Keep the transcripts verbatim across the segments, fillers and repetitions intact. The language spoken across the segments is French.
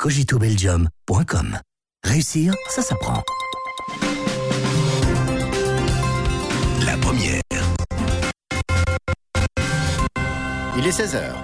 cogito belgium point com. Réussir, ça s'apprend. La première. Il est seize heures.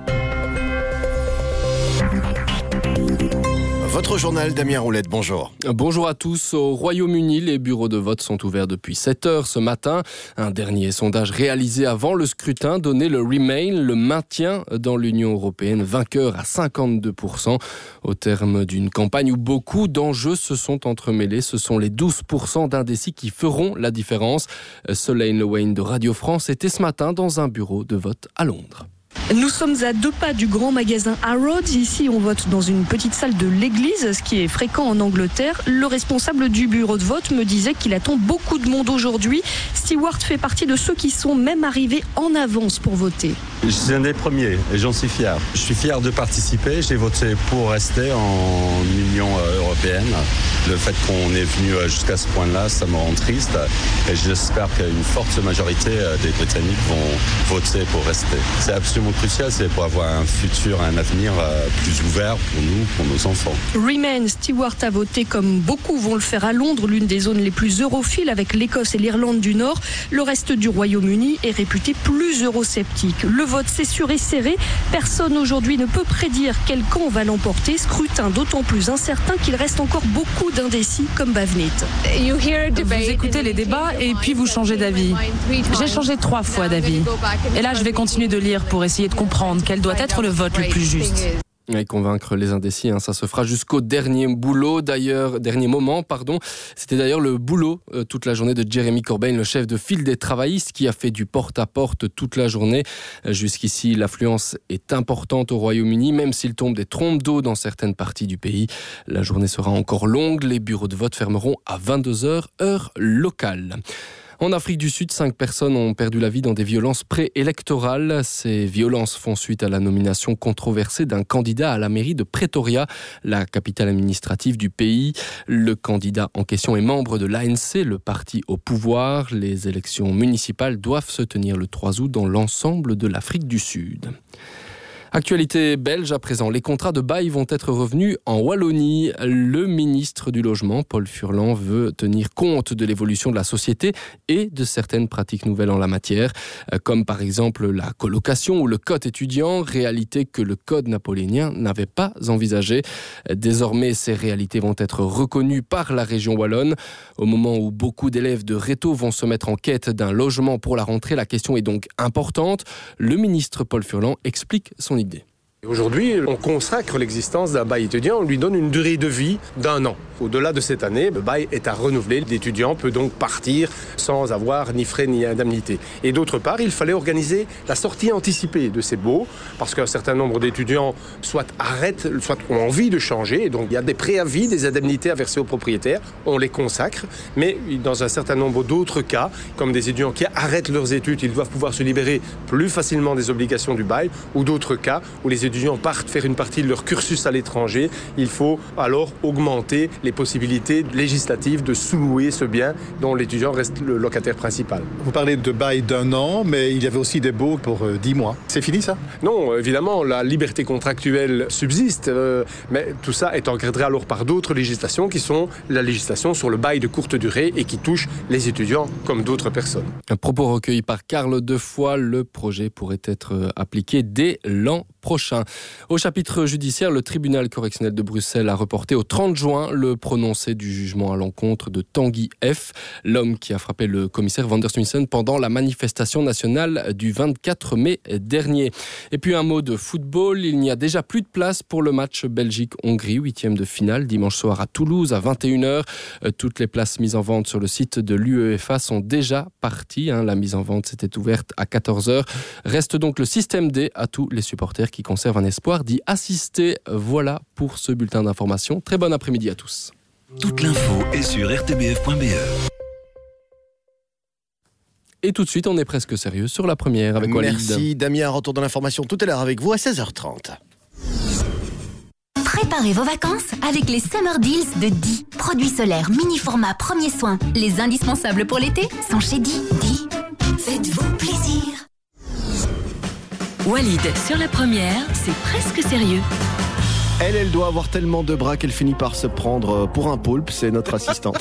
Votre journal, Damien Roulette, bonjour. Bonjour à tous. Au Royaume-Uni, les bureaux de vote sont ouverts depuis sept heures ce matin. Un dernier sondage réalisé avant le scrutin donnait le Remain, le maintien dans l'Union européenne, vainqueur à cinquante-deux pour cent. Au terme d'une campagne où beaucoup d'enjeux se sont entremêlés, ce sont les douze pour cent d'indécis qui feront la différence. Solène Lewain de Radio France était ce matin dans un bureau de vote à Londres. Nous sommes à deux pas du grand magasin Harrods. Ici, on vote dans une petite salle de l'église, ce qui est fréquent en Angleterre. Le responsable du bureau de vote me disait qu'il attend beaucoup de monde aujourd'hui. Stewart fait partie de ceux qui sont même arrivés en avance pour voter. Je suis un des premiers et j'en suis fier. Je suis fier de participer. J'ai voté pour rester en Union européenne. Le fait qu'on est venu jusqu'à ce point-là, ça me rend triste. Et j'espère qu'une forte majorité des Britanniques vont voter pour rester. C'est absolument crucial, c'est pour avoir un futur, un avenir plus ouvert pour nous, pour nos enfants. Remain, Stewart a voté comme beaucoup vont le faire à Londres, l'une des zones les plus europhiles avec l'Écosse et l'Irlande du Nord. Le reste du Royaume-Uni est réputé plus eurosceptique. Le vote, c'est sûr et serré. Personne aujourd'hui ne peut prédire quel camp va l'emporter. Scrutin d'autant plus incertain qu'il reste encore beaucoup d'indécis comme Bavnit. Vous écoutez les débats et puis vous changez d'avis. J'ai changé trois fois d'avis. Et là, je vais continuer de lire pour essayer de comprendre quel doit être le vote le plus juste. Et convaincre les indécis, hein, ça se fera jusqu'au dernier boulot, d'ailleurs, dernier moment, pardon. C'était d'ailleurs le boulot euh, toute la journée de Jeremy Corbyn, le chef de file des travaillistes, qui a fait du porte-à-porte toute la journée. Euh, jusqu'ici, l'affluence est importante au Royaume-Uni, même s'il tombe des trompes d'eau dans certaines parties du pays. La journée sera encore longue. Les bureaux de vote fermeront à vingt-deux heures, heure locale. En Afrique du Sud, cinq personnes ont perdu la vie dans des violences préélectorales. Ces violences font suite à la nomination controversée d'un candidat à la mairie de Pretoria, la capitale administrative du pays. Le candidat en question est membre de l'A N C, le parti au pouvoir. Les élections municipales doivent se tenir le trois août dans l'ensemble de l'Afrique du Sud. Actualité belge à présent, les contrats de bail vont être revenus en Wallonie. Le ministre du Logement, Paul Furlan, veut tenir compte de l'évolution de la société et de certaines pratiques nouvelles en la matière, comme par exemple la colocation ou le code étudiant, réalité que le code napoléonien n'avait pas envisagée. Désormais, ces réalités vont être reconnues par la région wallonne. Au moment où beaucoup d'élèves de Réto vont se mettre en quête d'un logement pour la rentrée, la question est donc importante. Le ministre Paul Furlan explique son idée. Aujourd'hui, on consacre l'existence d'un bail étudiant, on lui donne une durée de vie d'un an. Au-delà de cette année, le bail est à renouveler. L'étudiant peut donc partir sans avoir ni frais ni indemnité. Et d'autre part, il fallait organiser la sortie anticipée de ces baux, parce qu'un certain nombre d'étudiants soit arrêtent, soit ont envie de changer. Et donc il y a des préavis, des indemnités à verser aux propriétaires. On les consacre, mais dans un certain nombre d'autres cas, comme des étudiants qui arrêtent leurs études, ils doivent pouvoir se libérer plus facilement des obligations du bail, ou d'autres cas où les étudiants partent faire une partie de leur cursus à l'étranger, il faut alors augmenter les possibilités législatives de sous-louer ce bien dont l'étudiant reste le locataire principal. Vous parlez de bail d'un an, mais il y avait aussi des baux pour euh, dix mois. C'est fini ça ? Non, évidemment, la liberté contractuelle subsiste, euh, mais tout ça est encadré alors par d'autres législations qui sont la législation sur le bail de courte durée et qui touche les étudiants comme d'autres personnes. Un propos recueilli par Carl Defoy, le projet pourrait être appliqué dès l'an prochain. Au chapitre judiciaire, le tribunal correctionnel de Bruxelles a reporté au trente juin le prononcé du jugement à l'encontre de Tanguy F., l'homme qui a frappé le commissaire Van der Smissen pendant la manifestation nationale du vingt-quatre mai dernier. Et puis un mot de football, il n'y a déjà plus de place pour le match Belgique-Hongrie, huitième de finale, dimanche soir à Toulouse à vingt et une heures. Toutes les places mises en vente sur le site de l'UEFA sont déjà parties. La mise en vente s'était ouverte à quatorze heures. Reste donc le système D à tous les supporters qui conservent un espoir d'y assister. Voilà pour ce bulletin d'information. Très bon après-midi à tous. Toute l'info est sur r t b f point b e. Et tout de suite, on est presque sérieux sur la première avec Walid. Merci Damien, retour dans l'information tout à l'heure avec vous à seize heures trente. Préparez vos vacances avec les Summer Deals de Di. Produits solaires mini-format premier soin. Les indispensables pour l'été sont chez Di. Di, faites-vous plaisir. Walid, sur la première, c'est presque sérieux. Elle, elle doit avoir tellement de bras qu'elle finit par se prendre pour un poulpe. C'est notre assistante.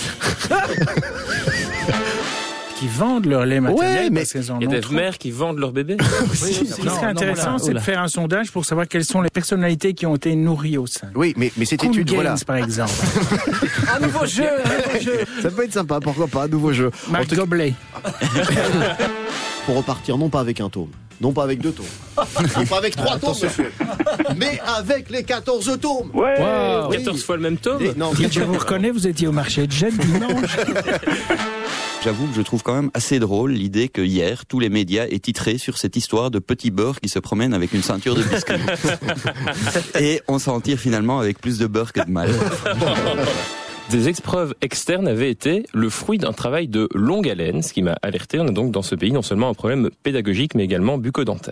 Qui vendent leur lait maternel ouais, mais parce qu'elles en ont il y a des trop. mères qui vendent leur bébé. Oui, ce qui serait intéressant, non, c'est de faire un sondage pour savoir quelles sont les personnalités qui ont été nourries au sein. Oui, mais, mais cette Cool étude, Gaines, voilà. par exemple. Un nouveau jeu, un nouveau jeu. Ça peut être sympa, pourquoi pas, un nouveau jeu. Marc Goblet. Pour repartir, non pas avec un tome, non pas avec deux tomes, non pas avec trois tomes, monsieur, mais avec les quatorze tomes. Ouais. Wow. Oui. quatorze fois le même tome. Et, non, Je vous reconnais, vous étiez au marché de Gênes dimanche. J'avoue que je trouve quand même assez drôle l'idée que hier, tous les médias aient titré sur cette histoire de petit beurre qui se promène avec une ceinture de biscuits. Et on s'en tire finalement avec plus de beurre que de mal. Des épreuves externes avaient été le fruit d'un travail de longue haleine, ce qui m'a alerté. On a donc dans ce pays non seulement un problème pédagogique, mais également bucco-dentaire.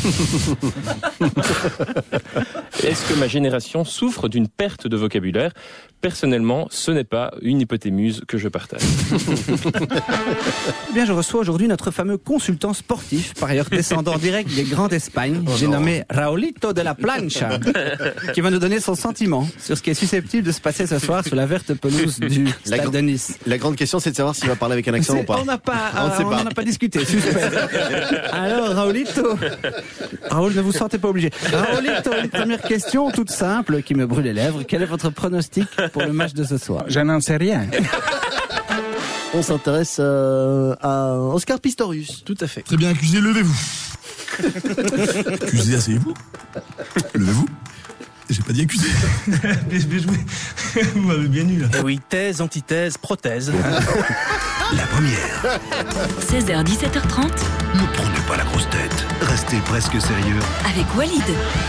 Est-ce que ma génération souffre d'une perte de vocabulaire ? Personnellement, ce n'est pas une hypotémuse que je partage. Eh bien, je reçois aujourd'hui notre fameux consultant sportif, par ailleurs descendant direct des Grands d'Espagne. Oh J'ai non. nommé Raulito de la Plancha, qui va nous donner son sentiment sur ce qui est susceptible de se passer ce soir sur la verte pelouse du La stade gr- de Nice. La grande question, c'est de savoir s'il va parler avec un accent C'est- ou pas. On n'a pas, On ne euh, sait on pas. n'en a pas discuté. Suspense. Alors, Raulito, Raoul, ne vous sentez pas obligé. Raulito, une première question toute simple qui me brûle les lèvres. Quel est votre pronostic pour le match de ce soir? Je n'en sais rien. On s'intéresse euh, à Oscar Pistorius. Tout à fait. Très bien, accusé, levez-vous. Accusé, asseyez-vous. Levez-vous. J'ai pas dit accusé. Bien joué. Vous m'avez bien eu là. Eh oui, thèse, antithèse, prothèse. La première. seize heures dix-sept heures trente Ne prenez pas la grosse tête. Restez presque sérieux. avec Walid.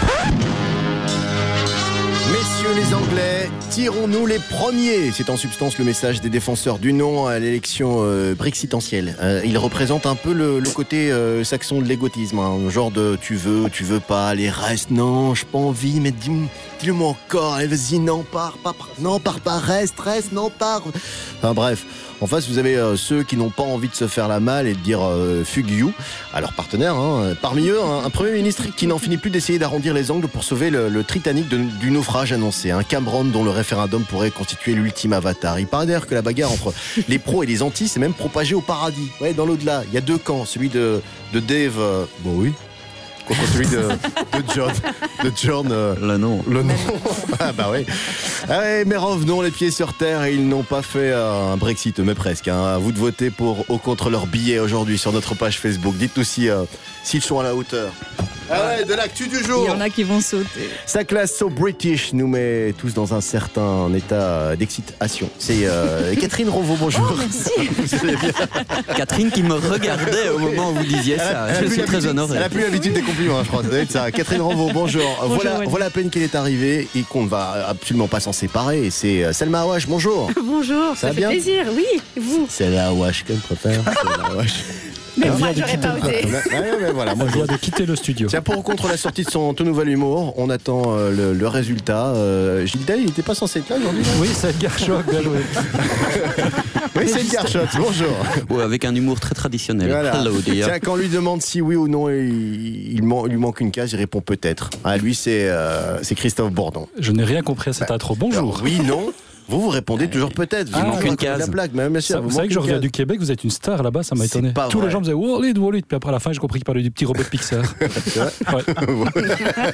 Messieurs les Anglais, tirons-nous les premiers. C'est en substance le message des défenseurs du non à l'élection euh, brexitentielle. Euh, il représente un peu le, le côté euh, saxon de l'égotisme, hein, genre de tu veux, tu veux pas, allez reste, non, j'ai pas envie, mais dis- dis-le moi encore, allez vas-y, non, pars, pars, pars, non, pars pas, reste, reste, non, pars. Enfin bref. En face, vous avez euh, ceux qui n'ont pas envie de se faire la malle et de dire euh, fuck you à leurs partenaires. Hein. Parmi eux, un, un Premier ministre qui n'en finit plus d'essayer d'arrondir les angles pour sauver le, le Titanic de, du naufrage annoncé. Un Cameron dont le référendum pourrait constituer l'ultime avatar. Il paraît d'ailleurs que la bagarre entre les pros et les antis s'est même propagée au paradis. Ouais, dans l'au-delà. Il y a deux camps. Celui de, de Dave... Euh, bon oui. Contre celui de, de John. De John... Euh, le nom. Le nom. Ah bah oui. Ah ouais, mais revenons les pieds sur terre et ils n'ont pas fait euh, un Brexit, mais presque. Hein. À vous de voter pour ou contre leur billet aujourd'hui sur notre page Facebook. Dites-nous si, euh, s'ils sont à la hauteur. Ah ouais, de l'actu du jour. Il y en a qui vont sauter. Sa classe So British nous met tous dans un certain état d'excitation. C'est euh, Catherine Ronvaux, bonjour. Oh, merci. Vous allez bien ? Catherine qui me regardait au moment où vous disiez ça. Elle a Je plus suis très l'habitude- honoré. Elle a plus l'habitude des compliments, hein, je crois. Ça doit être ça. Catherine Ronvaux, bonjour. Bonjour, voilà, Walid. voilà à peine qu'elle est arrivée et qu'on ne va absolument pas s'en séparer. Et c'est euh, Selma Awash, bonjour. Bonjour, Ça ça, va fait bien plaisir, oui, vous. Selma Awash, comme préfère. Selma Awash. Mais Hein moi, j'aurais pas osé. Ouais, ouais, ouais, voilà, moi, je vient de quitter le studio. Tiens, pour ou contre la sortie de son tout nouvel humour, on attend euh, le, le résultat. Euh, Gilles Day, il n'était pas censé être là aujourd'hui, là Oui, c'est Edgar Choc, bien joué. Oui, c'est Edgar Schott, bonjour. Ouais, avec un humour très traditionnel. Voilà. Hello, dear. Tiens, quand on lui demande si oui ou non il, il, man- il lui manque une case, il répond peut-être. Ah, lui, c'est euh, c'est Christophe Bourdon. Je n'ai rien compris à cette intro. Bonjour. Alors, oui, non. Vous, vous répondez toujours peut-être. Vous Il manque manquez une à côté de case. La blague, mais bien sûr, Ça, vous vous savez manquez que je une reviens case. du Québec, vous êtes une star là-bas, ça m'a C'est étonné. pas Tous vrai. les gens me disaient Walid, Walid, puis après à la fin j'ai compris qu'il parlait du petit robot de Pixar. C'est vrai Ouais.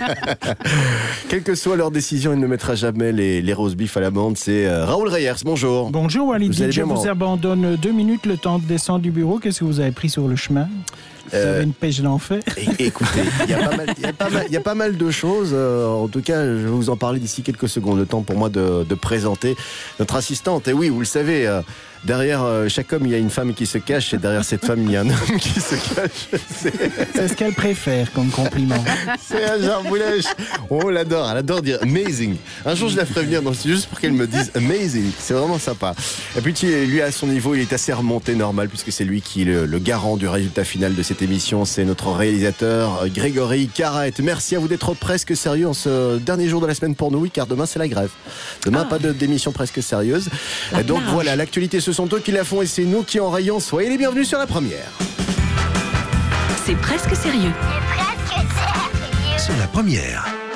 Quelle que soit leur décision, il ne mettra jamais les, les roast beef à la bande. C'est euh, Raoul Reyers, bonjour. Bonjour Walid, Vous allez je bien, vous moi abandonne deux minutes le temps de descendre du bureau. Qu'est-ce que vous avez pris sur le chemin? Vous Euh, avez une pêche d'enfer. É- Écoutez, il y, a pas mal- il y a pas mal- il y a pas mal de choses. euh, en tout cas, je vais vous en parler d'ici quelques secondes. Le temps pour moi de, de présenter notre assistante. Et oui, vous le savez, euh, derrière euh, chaque homme, il y a une femme qui se cache. Et derrière cette femme, il y a un homme qui se cache. C'est, C'est ce qu'elle préfère comme compliment. c'est un Jean Boulèche. On l'adore. Elle adore dire amazing. Un jour, je la ferai venir. Donc, c'est juste pour qu'elle me dise amazing. C'est vraiment sympa. Et puis, tu- lui, à son niveau, il est assez remonté, normal, puisque c'est lui qui est le, le garant du résultat final de cette émission. C'est notre réalisateur, euh, Grégory Carrette. Merci à vous d'être presque sérieux en ce dernier jour de la semaine pour nous. Oui, car demain, c'est la grève. Demain, Ah. pas de, d'émission presque sérieuse. La Et donc, plage. voilà, l'actualité, ce sont eux qui la font et c'est nous qui en rayons. Soyez les bienvenus sur la première. C'est presque sérieux. C'est la première.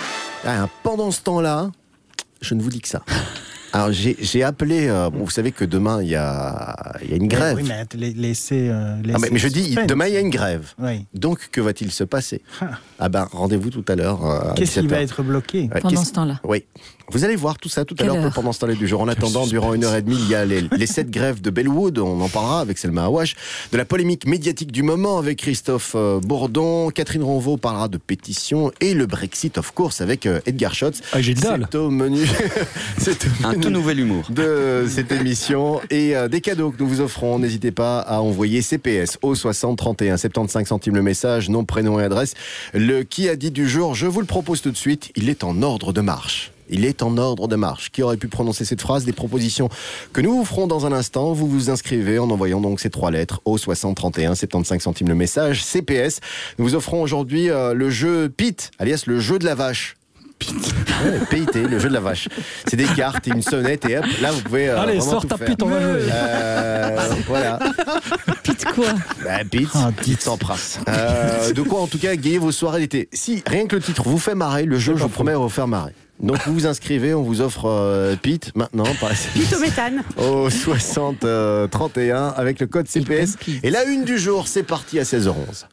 Ah, pendant ce temps-là, je ne vous dis que ça. Alors j'ai, j'ai appelé, euh, bon, vous savez que demain il y a, il y a une grève. Oui, mais laissez, euh, laissez ah, mais, mais je dis, suspense. demain il y a une grève. Oui. Donc que va-t-il se passer? Ah, ah ben rendez-vous tout à l'heure. Euh, Qu'est-ce qui va être bloqué ouais, pendant ce temps-là? Oui. Vous allez voir tout ça tout à Quelle l'heure heure pendant ce temps-là du jour. En attendant, durant une heure et demie, il y a les, les sept grèves de Bellwood. On en parlera avec Selma Awash. De la polémique médiatique du moment avec Christophe euh, Bourdon. Catherine Ronvaux parlera de pétition et le Brexit, of course, avec euh, Edgar Schotz. Ah, Gilles Dalle. C'est au menu. C'est au Un menu tout nouvel humour de cette émission et euh, des cadeaux que nous vous offrons. N'hésitez pas à envoyer C P S au soixante trente et un, soixante-quinze centimes le message, nom, prénom et adresse. Le qui a dit du jour, je vous le propose tout de suite. Il est en ordre de marche. Il est en ordre de marche. Qui aurait pu prononcer cette phrase? Des propositions que nous vous ferons dans un instant. Vous vous inscrivez en envoyant donc ces trois lettres au soixante trente et un, soixante-quinze centimes le message, C P S. Nous vous offrons aujourd'hui euh, le jeu P I T, alias le jeu de la vache. Ouais, P I T, le jeu de la vache. C'est des cartes et une sonnette et hop, là vous pouvez. Euh, Allez, vraiment sors tout ta faire. pite, on va jouer. Euh, voilà. Pite quoi? Bah, Pete, Ah, Pete s'embrasse. Euh, de quoi en tout cas égayer vos soirées d'été. Si rien que le titre vous fait marrer, le jeu, je vous promets, va vous faire marrer. Donc vous vous inscrivez, on vous offre euh, Pete maintenant par S M S. Pite au méthane. Au soixante trente et un avec le code C P S. Et la une du jour, c'est parti à seize heures onze.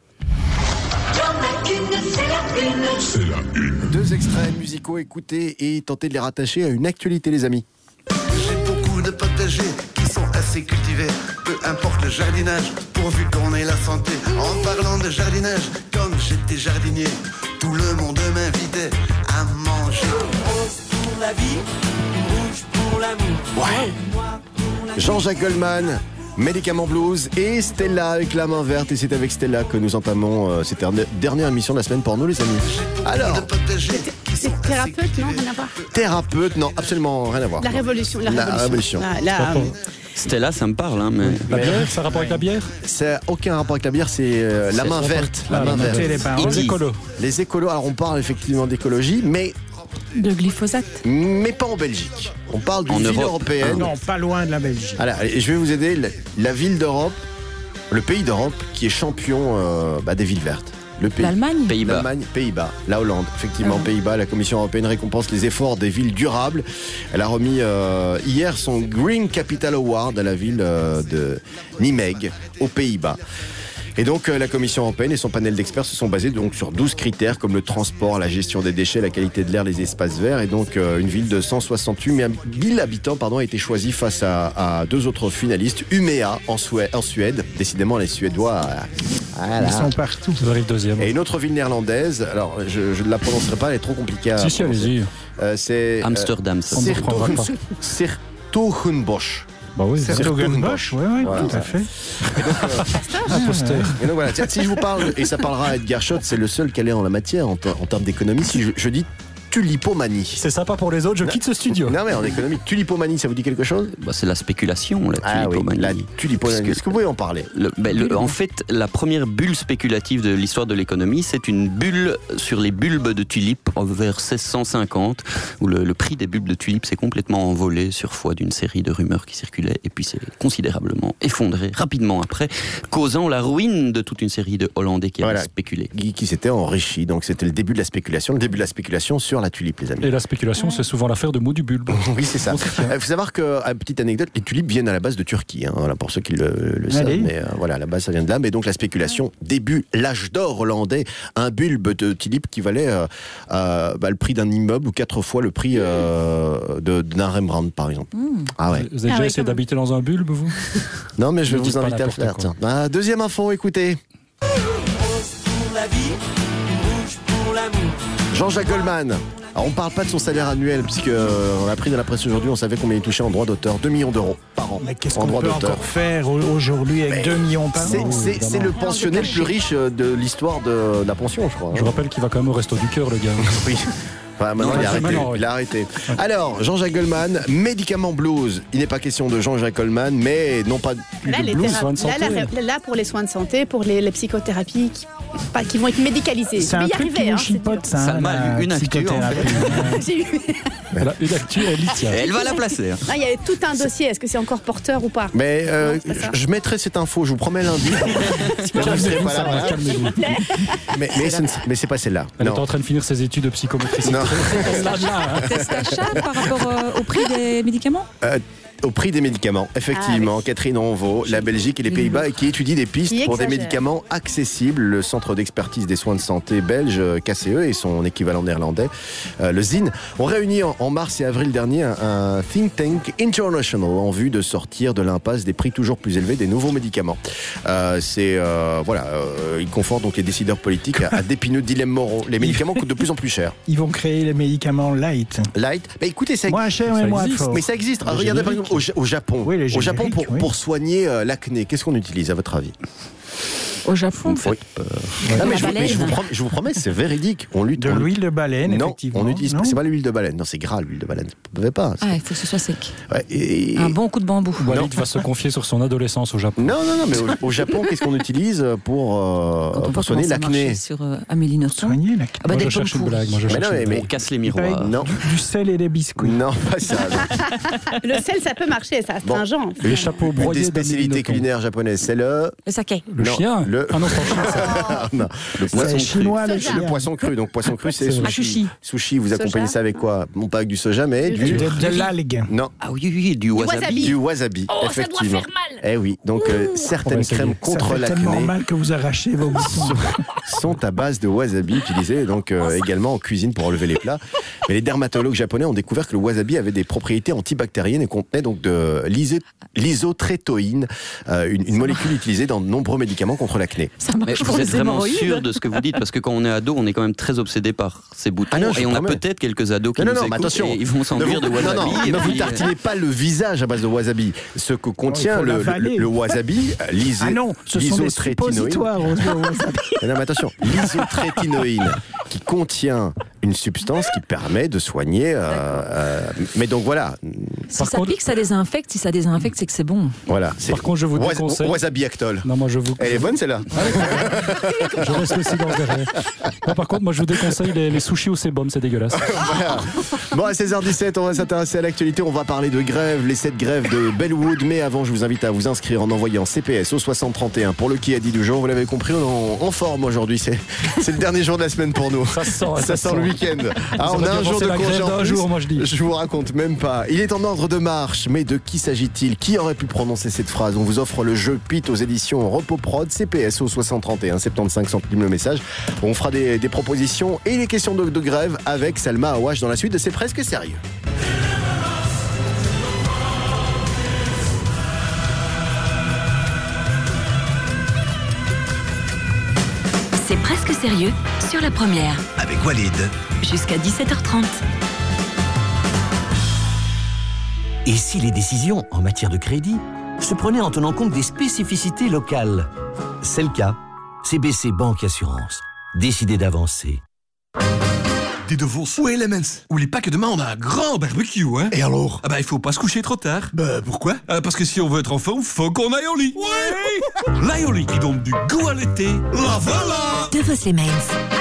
C'est la une. Deux extraits musicaux, écoutez et tentez de les rattacher à une actualité, les amis. J'ai beaucoup de potagers qui sont assez cultivés. Peu importe le jardinage, pourvu qu'on ait la santé. En parlant de jardinage, comme j'étais jardinier, tout le monde m'invitait à manger. Rose pour la vie, rouge pour l'amour. Ouais. Jean-Jacques Goldman, Médicament Blues et Stella avec la main verte. Et c'est avec Stella que nous entamons euh, cette dernière émission de la semaine pour nous, les amis. Alors, C'est thérapeute, non? Rien à voir. thérapeute, non, absolument rien à voir. La révolution. La, La révolution. révolution. La- la- Stella, ça me parle, hein, mais... La Mais- bière, ça a rapport avec la bière? Ça n'a aucun rapport avec la bière, c'est euh, la C'est- main ça verte. La Ah, main notez verte. les paroles. Les écolos. Les écolos, alors on parle effectivement d'écologie, mais, De glyphosate. mais pas en Belgique. On parle d'une En ville Europe. européenne. Non, pas loin de la Belgique. Alors, allez, je vais vous aider. La, la ville d'Europe, le pays d'Europe qui est champion euh, bah, des villes vertes. Le pays. L'Allemagne. Pays-Bas. L'Allemagne, Pays-Bas, la Hollande, effectivement, Ah. Pays-Bas. La Commission européenne récompense les efforts des villes durables. Elle a remis euh, hier son Green Capital Award à la ville euh, de Nijmegen, aux Pays-Bas. Et donc, euh, la Commission européenne et son panel d'experts se sont basés donc sur douze critères comme le transport, la gestion des déchets, la qualité de l'air, les espaces verts. Et donc, euh, une ville de cent soixante-huit mille habitants pardon, a été choisie face à, à deux autres finalistes. Umeå en, Suède, en Suède. Décidément, les Suédois. euh, voilà. Ils sont partout. Vous arrivez deuxième. Et une autre ville néerlandaise, alors je, je ne la prononcerai pas, elle est trop compliquée à Si, si, prononcer. allez-y. Euh, c'est Amsterdam, ça. On ne reprendra pas. Sertogenbosch. Bah oui, C'est Togenbosch, oui, oui, Voilà. tout à fait. imposteur. Et donc voilà, tiens, si je vous parle, et ça parlera à Edgar Schott, c'est le seul qui allait en la matière en, ter- en termes d'économie, si je, je dis tulipomanie. C'est sympa pour les autres, je quitte ce studio. Non mais en économie, tulipomanie, ça vous dit quelque chose? Bah, c'est la spéculation, la Ah oui, tulipomanie. la tulipomanie. Parce Est-ce que vous pouvez en parler? Le- ben, le- en fait, la première bulle spéculative de l'histoire de l'économie, c'est une bulle sur les bulbes de tulipes vers seize cent cinquante, où le, le prix des bulbes de tulipes s'est complètement envolé sur foi d'une série de rumeurs qui circulaient, et puis s'est considérablement effondré rapidement après, causant la ruine de toute une série de Hollandais qui Voilà. avaient spéculé. Qui, qui s'était enrichi, donc c'était le début de la spéculation, le début de la spéculation sur la tulipe, les amis. Et la spéculation, c'est souvent l'affaire de mou du bulbe. Oui, c'est ça. Il faut savoir que, à petite anecdote, les tulipes viennent à la base de Turquie, hein, voilà, pour ceux qui le, le savent. Allez. Mais euh, voilà, à la base, ça vient de là. Mais donc la spéculation début l'âge d'or hollandais, un bulbe de tulipe qui valait euh, euh, bah, le prix d'un immeuble ou quatre fois le prix euh, de- d'un Rembrandt, par exemple. Mmh. Ah ouais. Vous avez Ah déjà ouais, essayé quand même. d'habiter dans un bulbe, vous? Non, mais je vais Ne dites vous pas inviter à le n'importe faire. quoi. tiens. Ah, deuxième info, écoutez. Jean-Jacques Goldman. Alors, on ne parle pas de son salaire annuel, puisque euh, on a appris dans la presse aujourd'hui, on savait combien il touchait en droit d'auteur. deux millions d'euros par an. Mais qu'est-ce en qu'on droit peut d'auteur. encore faire au- aujourd'hui avec deux millions par C'est, an? c'est- c'est le pensionné le plus riche euh, de l'histoire de, de la pension, je crois. hein. Je rappelle qu'il va quand même au resto du cœur, le gars. Oui. Enfin, maintenant, Non, il a arrêté. maintenant, oui. Il a arrêté. Alors, Jean-Jacques Goldman, Médicament Blues. Il n'est pas question de Jean-Jacques Goldman, mais non pas plus Là, de les blues. théra- là, là, là, là, pour les soins de santé, pour les, les psychothérapies, qui- Pas qui vont être médicalisés. C'est Je vais un y truc arriver. qui Hein, nous chipote, ça. Salma a eu une actu, en fait. J'ai eu. Voilà, une actu, elle y tient. Elle va la placer. Ah, il y a tout un dossier. Est-ce que c'est encore porteur ou pas? Mais euh, Non, c'est pas ça. je mettrai cette info, je vous promets lundi. Mais je ne serai pas là, voilà. Calmez-vous. Mais, mais, ce ne- mais c'est pas celle-là. Elle Non. est en train de finir ses études de psychomotricité. Non. Test achat par rapport euh, au prix des médicaments? Euh, au prix des médicaments, effectivement. Ah oui. Catherine Envaux, la Belgique et les Pays-Bas, et qui étudie des pistes Qui pour des exagère. médicaments accessibles. Le Centre d'expertise des soins de santé belge, K C E, et son équivalent néerlandais, euh, le Z I N, ont réuni en, en mars et avril dernier un, un think tank international en vue de sortir de l'impasse des prix toujours plus élevés des nouveaux médicaments. Euh, c'est euh, voilà, euh, ils confortent donc les décideurs politiques à, à d'épineux dilemmes moraux. Les médicaments coûtent de plus en plus cher. Ils vont créer les médicaments light. Light, bah écoutez, ça Moins cher ça et moins existe. fort. Mais ça existe. Les Regardez par génériques. exemple au, Ja- au Japon. Oui, les au Japon pour, génériques, oui. pour soigner euh, l'acné, qu'est-ce qu'on utilise à votre avis? Au Japon, Oui. Ah, mais la je, vous, mais je vous baleine. promets, je vous promets, c'est véridique. On lutte. De on- l'huile de baleine, Non, effectivement. on n'utilise pas. Non. C'est pas l'huile de baleine. Non, c'est gras l'huile de baleine. Vous pouvez pas. Ah, il faut que ce soit sec. Ouais, et- Un bon coup de bambou. Walid va se confier sur son adolescence au Japon. Non, non, non, mais au, au Japon, qu'est-ce qu'on utilise pour, euh, Quand on pour voit soigner comment ça l'acné? marchait sur euh, Amélie Nothomb. Soigner l'acné. Ah bah, Moi, des je cherche pommes une blague. Moi, je Mais cherche non, mais, une blague. On casse les miroirs. Non, Du sel et des biscuits. non, pas ça. non. Le sel, ça peut marcher, ça Bon. astringent. Les chapeaux Une broyés des spécialités d'Amélie Nothomb. culinaires japonaises, c'est le. Le saké. Le Non, chien le- Ah non, c'est en chien, ça. Non, le C'est poisson cru. chinois, le Soja. chien. Le poisson cru, donc poisson cru, c'est C'est sushi. vrai. Sushi. Sushi, vous Soja. accompagnez ça avec quoi? Non pas avec du soja, mais De, du. de l'algue. Non, Ah oui, oui, oui, du wasabi. wasabi. du wasabi, Oh, ça doit effectivement. faire mal. Eh oui, donc euh, On certaines va essayer. crèmes Ça contre fait tellement l'acné mal que vous arrachez vos boutons. sont à base de wasabi utilisé donc euh, également en cuisine pour relever les plats. Mais les dermatologues japonais ont découvert que le wasabi avait des propriétés antibactériennes et contenait donc de l'isé- l'isotrétoïne, euh, une, une molécule utilisée dans de nombreux médicaments contre l'acné. Ça Mais marche pour vous êtes les vraiment hémorroïdes. sûr de ce que vous dites? Parce que quand on est ado, on est quand même très obsédé par ces boutons. Ah non, je et vous on a promets. peut-être quelques ados qui Non, non, nous non, mais écoutent attention. et ils vont Ne s'enduire vous, de wasabi. non, non, et ne vous puis, euh, tartinez pas le visage à base de wasabi. Ce que contient faut le, le, l'avaler. le wasabi, euh, l'isé- Ah non, ce sont des l'isotrétinoïne. suppositoires. au- au wasabi. Mais non, mais attention, l'isotrétinoïne qui contient une substance qui permet de soigner. euh, euh, mais donc voilà, Si Par ça contre- pique, ça désinfecte. Si ça désinfecte, c'est que c'est bon. voilà. c'est Par contre, je vous was- déconseille. Wasabi Actol. Non, moi, je vous. Elle est bonne celle-là. Je laisse le silence derrière. Non, par contre, moi, je vous déconseille les, les sushis au sébum, c'est dégueulasse. Voilà. Bon, à seize heures dix-sept, on va s'intéresser à l'actualité. On va parler de grève, les sept grèves de Bellwood. Mais avant, je vous invite à vous inscrire en envoyant C P S au soixante trente et un pour le qui a dit du jour. Vous l'avez compris, on est en, en forme aujourd'hui. C'est, c'est le dernier jour de la semaine pour nous. Ça sent, Ça, ça sent sent. le week-end. Ah, Ils on auraient a dû un jour avancer de la congé grève en d'un plus. jour, moi, je dis. Je vous raconte même pas. Il est en ordre de marche, mais de qui s'agit-il? Qui aurait pu prononcer cette phrase? On vous offre le jeu Pete aux éditions Repos Prod, C P S au soixante trente et un, soixante-quinze centimes le message. On fera des, des propositions et les questions de, de grève avec Salma Awash dans la suite de C'est presque sérieux. C'est presque sérieux sur la première. Avec Walid. Jusqu'à dix-sept heures trente. Et si les décisions en matière de crédit se prenaient en tenant compte des spécificités locales? C'est le cas. C B C Banque Assurance. Décidez d'avancer. Dis de vos. Où est Elements? Oublie pas que demain on a un grand barbecue, hein? Et alors? Ah bah il faut pas se coucher trop tard. Bah pourquoi? Ah, parce que si on veut être en forme, faut qu'on aille au lit. Ouais. L'ail au lit qui donne du goût à l'été. La voilà. De vos Lemens.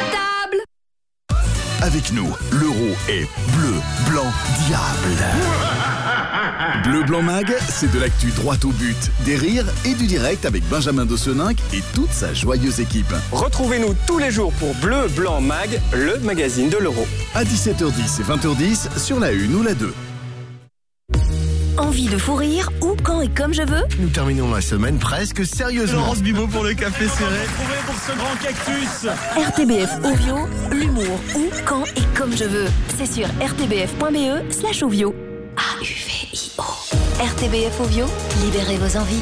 Avec nous, l'euro est bleu, blanc, diable. Bleu Blanc Mag, c'est de l'actu droit au but, des rires et du direct avec Benjamin Dosseninck et toute sa joyeuse équipe. Retrouvez-nous tous les jours pour Bleu Blanc Mag, le magazine de l'euro. À dix-sept heures dix et vingt heures dix sur la une ou la deux. Envie de fou rire où, quand et comme je veux? Nous terminons la semaine presque sérieusement. Laurence Bibot pour le café serré. Trouvé pour ce grand cactus. R T B F Ovio, l'humour où, quand et comme je veux. C'est sur r t b f point b e slash Ovio. A U V I O. R T B F Ovio, libérez vos envies.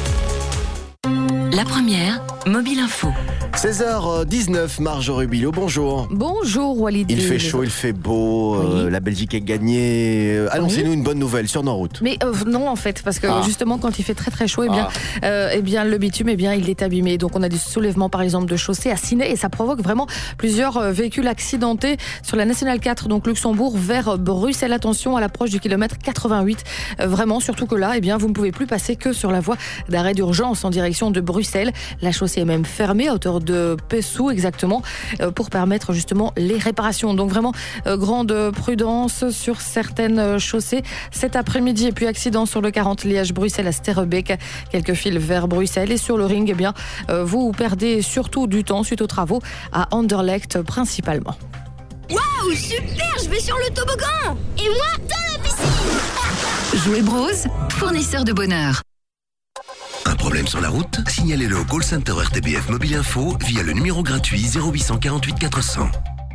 La première, Mobile Info. seize heures dix-neuf, Marjorie Bilot, bonjour. Bonjour Walid. Il fait chaud, il fait beau, euh, Oui. la Belgique a gagné. Euh, Annoncez-nous Oui. une bonne nouvelle sur Nord-Route. Mais euh, non en fait parce que Ah. justement quand il fait très très chaud eh bien, Ah. euh, eh bien le bitume eh bien il est abîmé, donc on a du soulèvement par exemple de chaussée à Ciney et ça provoque vraiment plusieurs euh, véhicules accidentés sur la nationale quatre, donc Luxembourg vers Bruxelles. Attention à l'approche du kilomètre quatre-vingt-huit, euh, vraiment surtout que là eh bien vous ne pouvez plus passer que sur la voie d'arrêt d'urgence en direction de Bruxelles. La chaussée dossier est même fermé à hauteur de Pessou exactement pour permettre justement les réparations. Donc vraiment grande prudence sur certaines chaussées cet après-midi. Et puis accident sur le quarante Liège-Bruxelles à Sterrebeek, quelques fils vers Bruxelles. Et sur le ring, eh bien, vous perdez surtout du temps suite aux travaux à Anderlecht principalement. Waouh, super, je vais sur le toboggan. Et moi, dans la piscine. Jouet Bros, fournisseur de bonheur. Un problème sur la route? Signalez-le au call center R T B F Mobile Info via le numéro gratuit zéro huit cent quarante-huit quatre cents.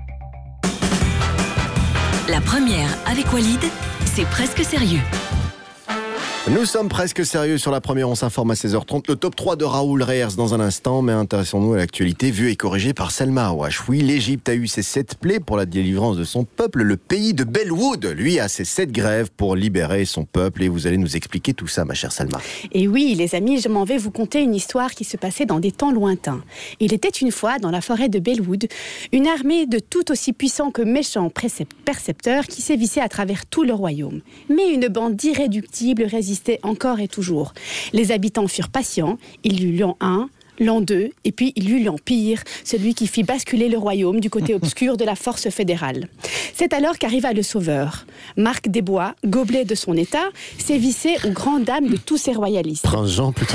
La première avec Walid, c'est presque sérieux. Nous sommes presque sérieux sur la première, on s'informe à seize heures trente. Le top trois de Raoul Reyers dans un instant, mais intéressons-nous à l'actualité vue et corrigée par Selma Awash. Oui, l'Égypte a eu ses sept plaies pour la délivrance de son peuple. Le pays de Bellwood, lui, a ses sept grèves pour libérer son peuple. Et vous allez nous expliquer tout ça, ma chère Selma. Et oui, les amis, je m'en vais vous conter une histoire qui se passait dans des temps lointains. Il était une fois, dans la forêt de Bellwood, une armée de tout aussi puissants que méchants percepteurs qui sévissait à travers tout le royaume. Mais une bande irréductible résistait encore et toujours. Les habitants furent patients, il y eut l'an un, l'an deux, et puis il y eut l'Empire, celui qui fit basculer le royaume du côté obscur de la force fédérale. C'est alors qu'arriva le sauveur. Marc Desbois, gobelet de son état, sévissait aux grandes dames de tous ces royalistes. Prince Jean, plutôt.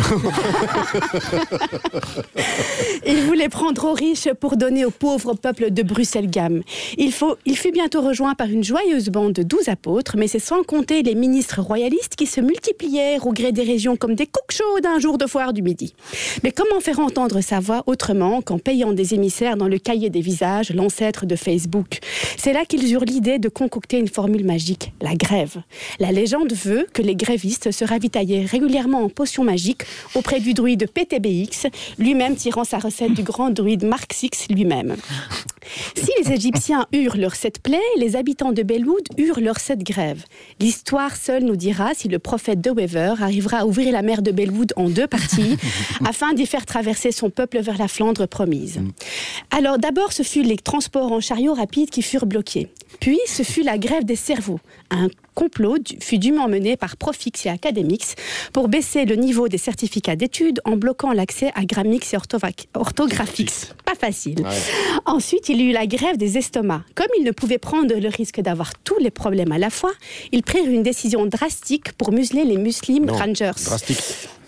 Il voulait prendre aux riches pour donner au pauvre peuple de Bruxelles-Gamme. Il, faut, il fut bientôt rejoint par une joyeuse bande de douze apôtres, mais c'est sans compter les ministres royalistes qui se multiplièrent au gré des régions comme des couques chaudes un jour de foire du midi. Mais comment faire entendre sa voix autrement qu'en payant des émissaires dans le cahier des visages, l'ancêtre de Facebook? C'est là qu'ils eurent l'idée de concocter une formule magique, la grève. La légende veut que les grévistes se ravitaillaient régulièrement en potions magiques auprès du druide P T B X, lui-même tirant sa recette du grand druide Mark six lui-même. Si les Égyptiens eurent leurs sept plaies, les habitants de Bellwood eurent leurs sept grèves. L'histoire seule nous dira si le prophète de Wever arrivera à ouvrir la mer de Bellwood en deux parties afin d'y faire traverser son peuple vers la Flandre promise. Alors d'abord, ce fut les transports en chariot rapide qui furent bloqués. Puis, ce fut la grève des cerveaux. Un complot fut dûment mené par Profix et Academix pour baisser le niveau des certificats d'études en bloquant l'accès à Gramix et Orthographix. Pas facile. Ouais. Ensuite, il y eut la grève des estomacs. Comme ils ne pouvaient prendre le risque d'avoir tous les problèmes à la fois, ils prirent une décision drastique pour museler les Muslim Rangers. Drastique.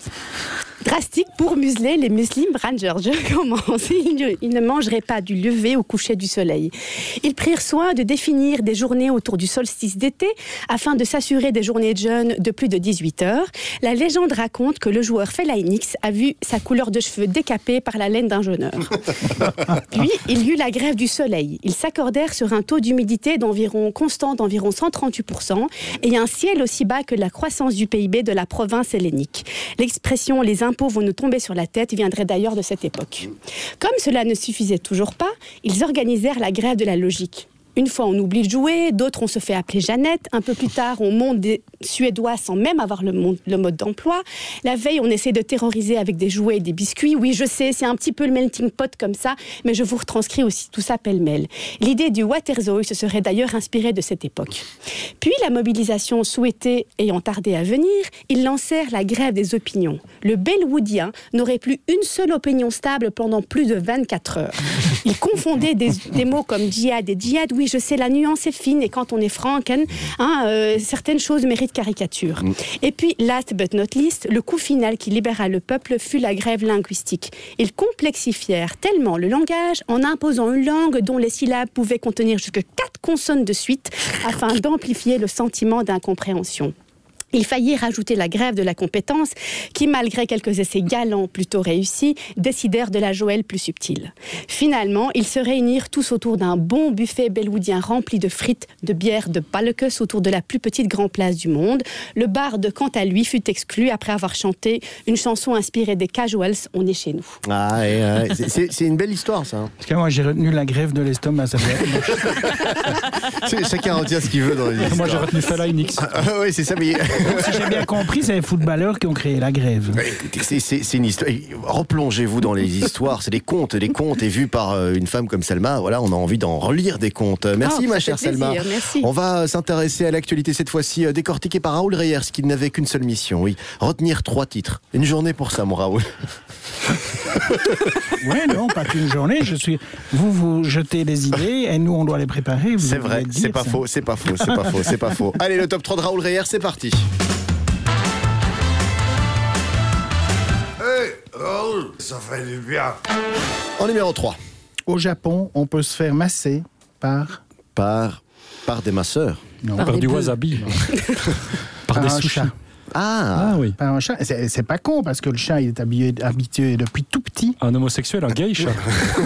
Drastique pour museler les Muslim Rangers. Je commence. Ils, ils ne mangeraient pas du lever au coucher du soleil. Ils prirent soin de définir des journées autour du solstice d'été afin de s'assurer des journées de jeûne de plus de dix-huit heures. La légende raconte que le joueur Fellainix a vu sa couleur de cheveux décapée par la laine d'un jeûneur. Puis, il y eut la grève du soleil. Ils s'accordèrent sur un taux d'humidité d'environ constant d'environ cent trente-huit pour cent et un ciel aussi bas que la croissance du P I B de la province hellénique. L'expression « les impôts vont nous tomber sur la tête » viendrait d'ailleurs de cette époque. Comme cela ne suffisait toujours pas, ils organisèrent la grève de la logique. Une fois, on oublie de jouer, d'autres, on se fait appeler Jeannette. Un peu plus tard, on monte des Suédois sans même avoir le, monde, le mode d'emploi. La veille, on essaie de terroriser avec des jouets et des biscuits. Oui, je sais, c'est un petit peu le melting pot comme ça, mais je vous retranscris aussi tout ça pêle-mêle. L'idée du Waterzooi se serait d'ailleurs inspirée de cette époque. Puis, la mobilisation souhaitée ayant tardé à venir, ils lancèrent la grève des opinions. Le Bellwoodien n'aurait plus une seule opinion stable pendant plus de vingt-quatre heures. Ils confondaient des, des mots comme djihad et djihad. Oui, je sais, la nuance est fine et quand on est franken, hein, euh, certaines choses méritent caricature. Mm. Et puis, last but not least, le coup final qui libéra le peuple fut la grève linguistique. Ils complexifièrent tellement le langage en imposant une langue dont les syllabes pouvaient contenir jusque quatre consonnes de suite afin d'amplifier le sentiment d'incompréhension. Il faillit rajouter la grève de la compétence qui, malgré quelques essais galants plutôt réussis, décidèrent de la Joël plus subtile. Finalement, ils se réunirent tous autour d'un bon buffet bellwoodien rempli de frites, de bières, de palekes autour de la plus petite grand place du monde. Le barde, quant à lui, fut exclu après avoir chanté une chanson inspirée des Casuals, On est chez nous. Ah, et, euh, c'est, c'est, c'est une belle histoire, ça. En tout cas, moi, j'ai retenu la grève de l'estomac. Ça c'est, chacun retient ce qu'il veut dans les histoires. Moi, j'ai retenu Fellainix. Ah, oui, c'est ça, mais... Si j'ai bien compris, c'est les footballeurs qui ont créé la grève. C'est, c'est, c'est une histoire. Replongez-vous dans les histoires. C'est des contes, des contes. Et vus par une femme comme Selma, voilà, on a envie d'en relire des contes. Merci, oh, ma chère Selma. Merci. On va s'intéresser à l'actualité cette fois-ci, décortiquée par Raoul Reyers, qui n'avait qu'une seule mission, oui, retenir trois titres. Une journée pour ça, mon Raoul. Oui, non, pas qu'une journée. Je suis. Vous, vous jetez des idées et nous, on doit les préparer. Vous C'est vrai, dire, c'est pas ça. faux, c'est pas faux, c'est pas faux, c'est pas faux. Allez, le top trois de Raoul Reyer, c'est parti. Hey, Raoul, ça fait du bien. En numéro trois. Au Japon, on peut se faire masser par. Par. Par des masseurs. Non. Par, par du wasabi. Par, par des un sushis. chat. Ah, ah oui. Par un chat. C'est, c'est pas con parce que le chat il est habillé, habitué depuis tout petit. Un homosexuel, un gay chat.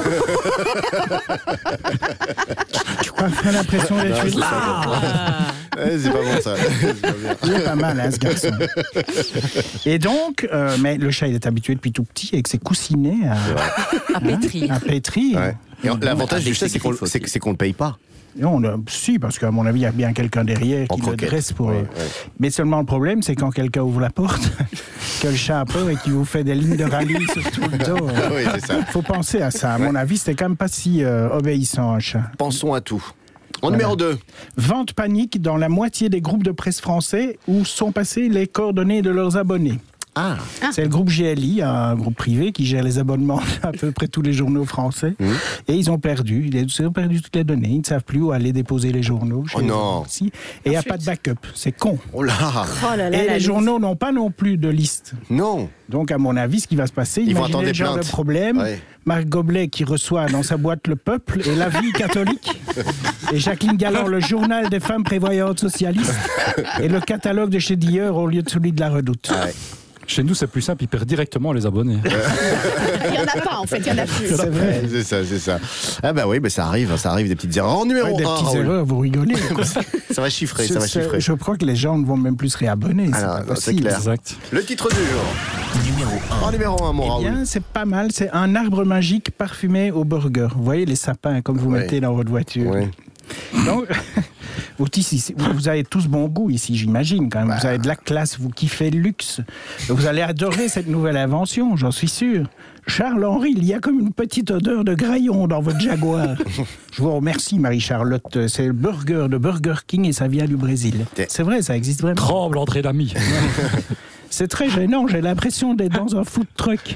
Tu crois faire l'impression d'être une. Ouais, c'est pas bon ça. Il est pas mal, hein, ce garçon. Et donc, euh, mais le chat il est habitué depuis tout petit avec ses coussinets à, à pétrir. À pétrir. Ouais. Et l'avantage du chat, c'est qu'on, c'est, c'est qu'on le paye pas. Non, là, si, parce qu'à mon avis, il y a bien quelqu'un derrière en qui croquette. le dresse pour. Ouais, euh... ouais. Mais seulement le problème, c'est quand quelqu'un ouvre la porte, que le chat a peur et qu'il vous fait des lignes de rallye sur tout le dos. Oui, c'est ça. Faut penser à ça. À mon avis, c'était quand même pas si euh, obéissant, un chat. Pensons à tout. En Voilà. numéro deux. Vente panique dans la moitié des groupes de presse français où sont passées les coordonnées de leurs abonnés. Ah. C'est le groupe G L I, un groupe privé qui gère les abonnements à peu près tous les journaux français. Mmh. Et ils ont perdu, ils ont perdu toutes les données. Ils ne savent plus où aller déposer les journaux. Oh non. Et il n'y a pas de backup. C'est con. Oh là. Oh là là Et là, les le- journaux n'ont pas non plus de liste. Non. Donc, à mon avis, ce qui va se passer, Ils vont imaginez attendre le des genre plaintes. de problème. Ouais. Marc Goblet qui reçoit dans sa boîte Le Peuple et La Vie catholique. Et Jacqueline Galland, le journal des femmes prévoyantes socialistes. Et le catalogue de chez Dior au lieu de celui de la Redoute. Ah ouais. Chez nous, c'est plus simple, ils perdent directement les abonnés. Il n'y en a pas, en fait, il y en a plus. C'est vrai. C'est ça, c'est ça. Ah bah oui, bah ça arrive, ça arrive des petites erreurs. En numéro Ouais, des un, petites Raoul. erreurs, vous rigolez. Ça va chiffrer, Je, ça va je- chiffrer. je crois que les gens ne vont même plus se réabonner. Ah c'est non, pas non, c'est possible. clair. Exact. Le titre du jour. Numéro un. En numéro un, mon Eh Raoul. bien, c'est pas mal. C'est un arbre magique parfumé au burger. Vous voyez les sapins comme vous Ouais. mettez dans votre voiture. Ouais. Donc, vous, ici, vous avez tous bon goût ici, j'imagine. Quand même. Bah. Vous avez de la classe, vous kiffez le luxe. Vous allez adorer cette nouvelle invention, j'en suis sûr. Charles-Henri, il y a comme une petite odeur de graillon dans votre Jaguar. Je vous remercie, Marie-Charlotte. C'est le burger de Burger King et ça vient du Brésil. C'est vrai, ça existe vraiment. Tremble, André Lamy. C'est très gênant, j'ai l'impression d'être dans un food truck.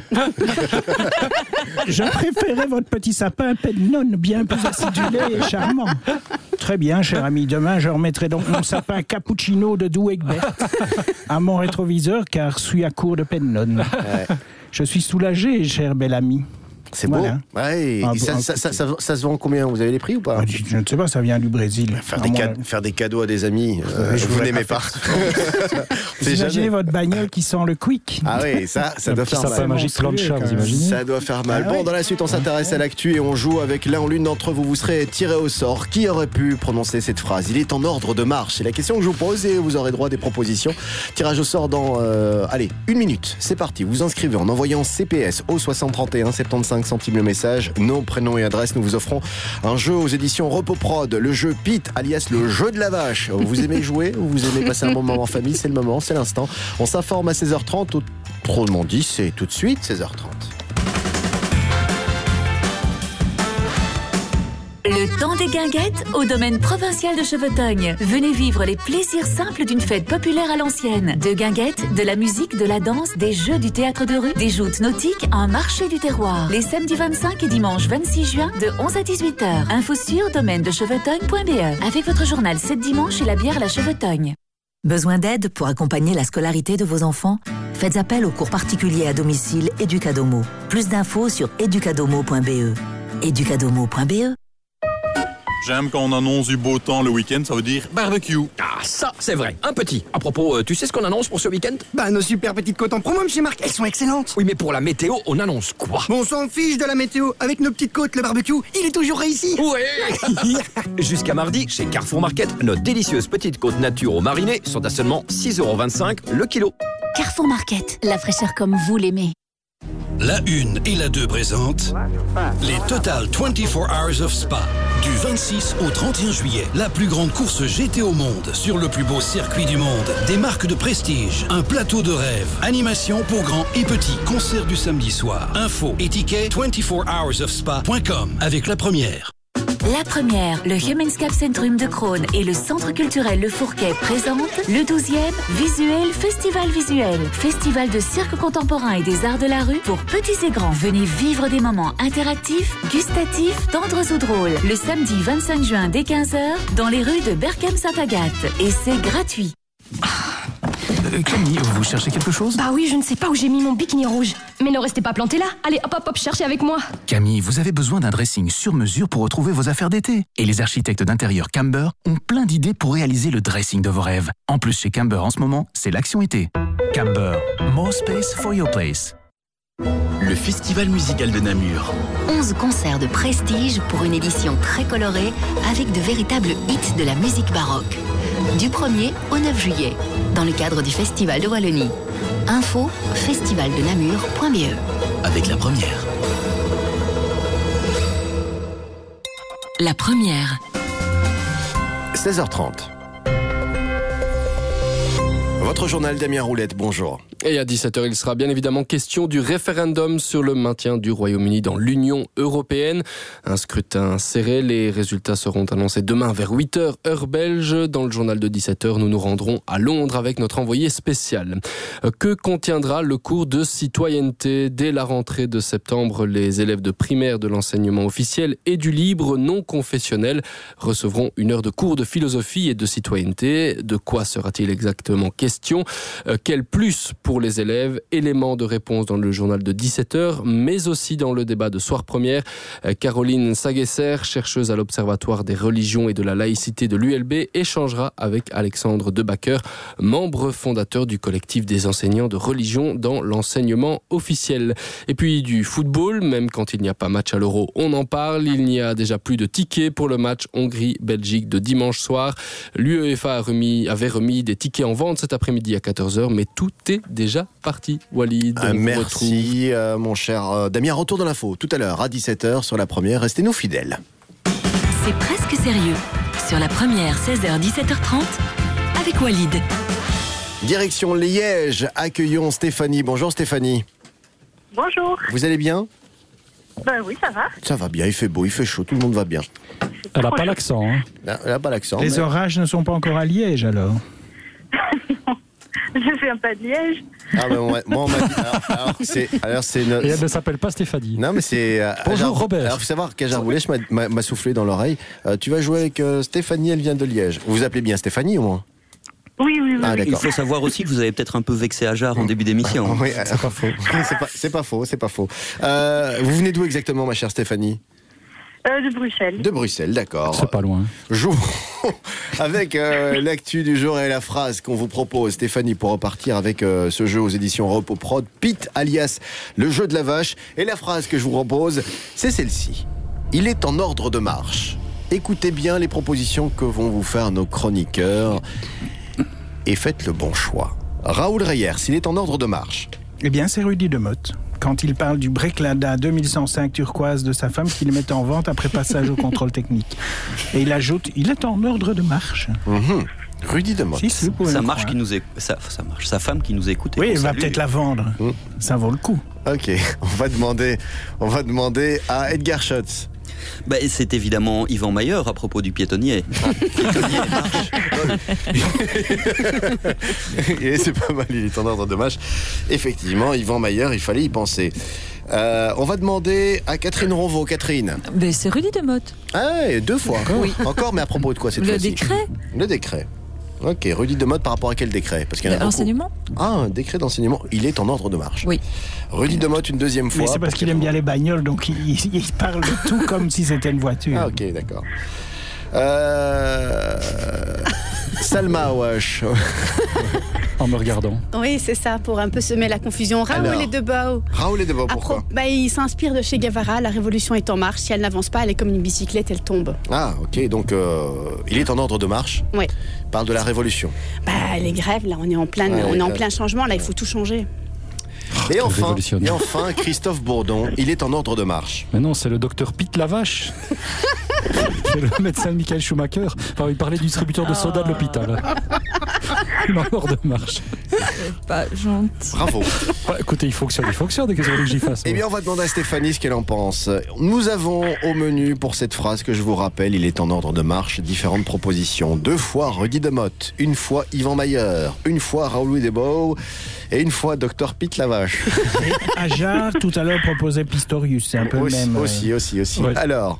Je préférais votre petit sapin Pennon, bien plus acidulé et charmant. Très bien, cher ami, demain je remettrai donc mon sapin cappuccino de Douegbert à mon rétroviseur car je suis à court de Pennon. Ouais. Je suis soulagé, cher bel ami. C'est Voilà. beau. Ouais, Un et ça, beau- ça, ça, ça, ça se vend combien? Vous avez les prix ou pas? Ah, je je ne sais pas, ça vient du Brésil. Faire À des, mon- cad- faire des cadeaux à des amis, euh, Ouais, je vous voudrais n'aimez pas pas. Vous C'est imaginez jamais. votre bagnole qui sent le quick. Ah oui, ça, ça Un doit petit faire sapin mal. magique plancha, vous imaginez? Ça doit faire mal. Ah Bon, ouais. dans la suite, on s'intéresse à l'actu et on joue avec l'un ou l'une d'entre vous. Vous serez tiré au sort. Qui aurait pu prononcer cette phrase? Il est en ordre de marche. C'est la question que je vous pose et vous aurez droit à des propositions. Tirage au sort dans, euh, allez, une minute. C'est parti. Vous inscrivez en envoyant C P S au soixante trente et un, soixante-quinze centimes le message. Nom, prénom et adresse. Nous vous offrons un jeu aux éditions Repos Prod. Le jeu Pete, alias le jeu de la vache. Vous aimez jouer ou vous aimez passer un bon moment en famille? C'est le moment, c'est l'instant. On s'informe à seize heures trente. Autrement dit, c'est tout de suite seize heures trente. Le temps des guinguettes au domaine provincial de Cheveteugne. Venez vivre les plaisirs simples d'une fête populaire à l'ancienne. De guinguettes, de la musique, de la danse, des jeux du théâtre de rue, des joutes nautiques, un marché du terroir. Les samedis vingt-cinq et dimanche vingt-six juin de onze à dix-huit heures. Info sur domaine de cheveteugne point b e. Avec votre journal sept dimanches et la bière La Cheveteugne. Besoin d'aide pour accompagner la scolarité de vos enfants? Faites appel aux cours particuliers à domicile Educadomo. Plus d'infos sur educadomo point b e. educadomo point b e. J'aime quand on annonce du beau temps le week-end, ça veut dire barbecue. Ah, ça, c'est vrai. Un petit. À propos, euh, tu sais ce qu'on annonce pour ce week-end? Bah, nos super petites côtes en promo, chez Marc, elles sont excellentes. Oui, mais pour la météo, on annonce quoi? Bon, on s'en fiche de la météo. Avec nos petites côtes, le barbecue, il est toujours réussi. Ouais. Jusqu'à mardi, chez Carrefour Market, nos délicieuses petites côtes nature au mariné sont à seulement six euros vingt-cinq le kilo. Carrefour Market, la fraîcheur comme vous l'aimez. La une et la deux présentent les Total vingt-quatre Hours of Spa. Du vingt-six au trente et un juillet, la plus grande course G T au monde sur le plus beau circuit du monde. Des marques de prestige, un plateau de rêve, animation pour grands et petits, concert du samedi soir. Info et tickets vingt-quatre hours of spa point com avec la première. La première, le Humanscape Centrum de Crosne et le Centre culturel Le Fourquet présentent le douzième Visuel Festival Visuel. Festival de cirque contemporain et des arts de la rue pour petits et grands. Venez vivre des moments interactifs, gustatifs, tendres ou drôles. Le samedi vingt-cinq juin dès quinze heures dans les rues de Berchem-Sainte-Agathe. Et c'est gratuit. Euh, Camille, vous cherchez quelque chose ? Bah oui, je ne sais pas où j'ai mis mon bikini rouge. Mais ne restez pas planté là. Allez, hop, hop, hop, cherchez avec moi. Camille, vous avez besoin d'un dressing sur mesure pour retrouver vos affaires d'été. Et les architectes d'intérieur Camber ont plein d'idées pour réaliser le dressing de vos rêves. En plus, chez Camber en ce moment, c'est l'action été. Camber, more space for your place. Le Festival musical de Namur. onze concerts de prestige pour une édition très colorée avec de véritables hits de la musique baroque. Du premier au neuf juillet, dans le cadre du Festival de Wallonie. Info festival de namur point b e. Avec la première. La première. seize heures trente. Votre journal, Damien Roulette, bonjour. Et à dix-sept heures, il sera bien évidemment question du référendum sur le maintien du Royaume-Uni dans l'Union européenne. Un scrutin serré, les résultats seront annoncés demain vers huit heures, heure belge. Dans le journal de dix-sept heures, nous nous rendrons à Londres avec notre envoyé spécial. Que contiendra le cours de citoyenneté ? Dès la rentrée de septembre, les élèves de primaire de l'enseignement officiel et du libre non confessionnel recevront une heure de cours de philosophie et de citoyenneté. De quoi sera-t-il exactement question ? Quel plus pour les élèves, éléments de réponse dans le journal de dix-sept heures, mais aussi dans le débat de Soir Première. Caroline Saguesser, chercheuse à l'Observatoire des religions et de la laïcité de l'U L B, échangera avec Alexandre Debacker, membre fondateur du collectif des enseignants de religion dans l'enseignement officiel. Et puis du football, même quand il n'y a pas match à l'Euro, on en parle. Il n'y a déjà plus de tickets pour le match Hongrie-Belgique de dimanche soir. L'UEFA a remis, avait remis des tickets en vente cet après-midi à quatorze heures, mais tout est déjà parti. Walid, euh, merci euh, mon cher euh, Damien. Retour dans l'info tout à l'heure à dix-sept heures sur la première. Restez-nous fidèles. C'est presque sérieux. Sur la première, seize heures dix-sept heures trente avec Walid. Direction Liège, accueillons Stéphanie. Bonjour Stéphanie. Bonjour. Vous allez bien ? Ben oui, ça va. Ça va bien, il fait beau, il fait chaud, tout le monde va bien. Elle n'a pas l'accent. Hein. Elle n'a pas l'accent. Les mais... orages ne sont pas encore à Liège alors ? Je ne viens pas de Liège. Ah ben ouais, moi on m'a dit. Alors, alors c'est, alors c'est notre... Et elle ne s'appelle pas Stéphanie. Non mais c'est. Euh, Bonjour alors, Robert. Alors faut savoir qu'Ajar Boulèche m'a, m'a, m'a soufflé dans l'oreille. Euh, tu vas jouer avec euh, Stéphanie, elle vient de Liège. Vous vous appelez bien Stéphanie au moins ? Oui, oui, oui. Ah, Il faut savoir aussi que vous avez peut-être un peu vexé Ajar en début d'émission. Oui, c'est pas faux. c'est, pas, c'est pas faux, c'est pas faux. Euh, vous venez d'où exactement, ma chère Stéphanie ? Euh, de Bruxelles. De Bruxelles, d'accord. C'est pas loin. Jouons avec euh, l'actu du jour et la phrase qu'on vous propose, Stéphanie, pour repartir avec euh, ce jeu aux éditions Repos Prod, Pete alias le jeu de la vache. Et la phrase que je vous propose, c'est celle-ci. Il est en ordre de marche. Écoutez bien les propositions que vont vous faire nos chroniqueurs et faites le bon choix. Raoul Reyers, il est en ordre de marche. Eh bien, c'est Rudy Demotte. Quand il parle du Breclada deux mille cent cinq turquoise de sa femme qu'il met en vente après passage au contrôle technique. Et il ajoute, il est en ordre de marche. Mmh. Rudy Demotte. Si, si, ça marche qui nous éc... ça, ça marche. Sa femme qui nous écoute. Oui, il va salue. peut-être la vendre. Mmh. Ça vaut le coup. Ok, on va demander, on va demander à Edgar Schutz. Bah, c'est évidemment Yvan Mayer à propos du piétonnier. Piétonnier marche. Et c'est pas mal, il est en ordre de marche. Effectivement, Yvan Mayer, il fallait y penser. Euh, on va demander à Catherine Ronvaux. Catherine. Ben, c'est Rudy Demotte. Ah, et deux fois. Oui. Encore, mais à propos de quoi cette Le fois-ci ? décret. Le décret. Ok, Rudy Demotte par rapport à quel décret ? Parce qu'il y en a L'enseignement. Ah, un décret d'enseignement. Il est en ordre de marche. Oui. Rudy Demotte une deuxième fois. Mais c'est parce qu'il aime bien les bagnoles, donc il, il, il parle de tout comme si c'était une voiture. Ah, ok, d'accord. Euh... Salma Awash. En me regardant. Oui, c'est ça, pour un peu semer la confusion. Raoul Alors, et Debao. Raoul et Debao, pourquoi ? Pro... bah, Il s'inspire de Che Guevara, la révolution est en marche. Si elle n'avance pas, elle est comme une bicyclette, elle tombe. Ah, ok, donc euh, il est en ordre de marche. Oui. Il parle de la révolution. Bah, les grèves, là, on est en plein, Ouais, on est en grèves. plein changement, là, il faut tout changer. Et enfin, et enfin, Christophe Bourdon, il est en ordre de marche. Mais non, c'est le docteur Pete Lavache. C'est le médecin de Michael Schumacher. Enfin, il parlait du distributeur de soda de l'hôpital. Il est en ordre de marche. Pas gentil. Bravo. Bah, écoutez, il fonctionne, il fonctionne. Qu'est-ce que vous voulez que j'y fasse? Eh bien, on va demander à Stéphanie ce qu'elle en pense. Nous avons au menu pour cette phrase que je vous rappelle, il est en ordre de marche, différentes propositions. Deux fois Rudy Demotte, une fois Yvan Mayer, une fois Raoul Desbeaux et une fois Docteur Pete Lavache. Et Ajar, tout à l'heure, proposait Pistorius. C'est un peu aussi, le même. Aussi, euh... aussi, aussi. Ouais. Alors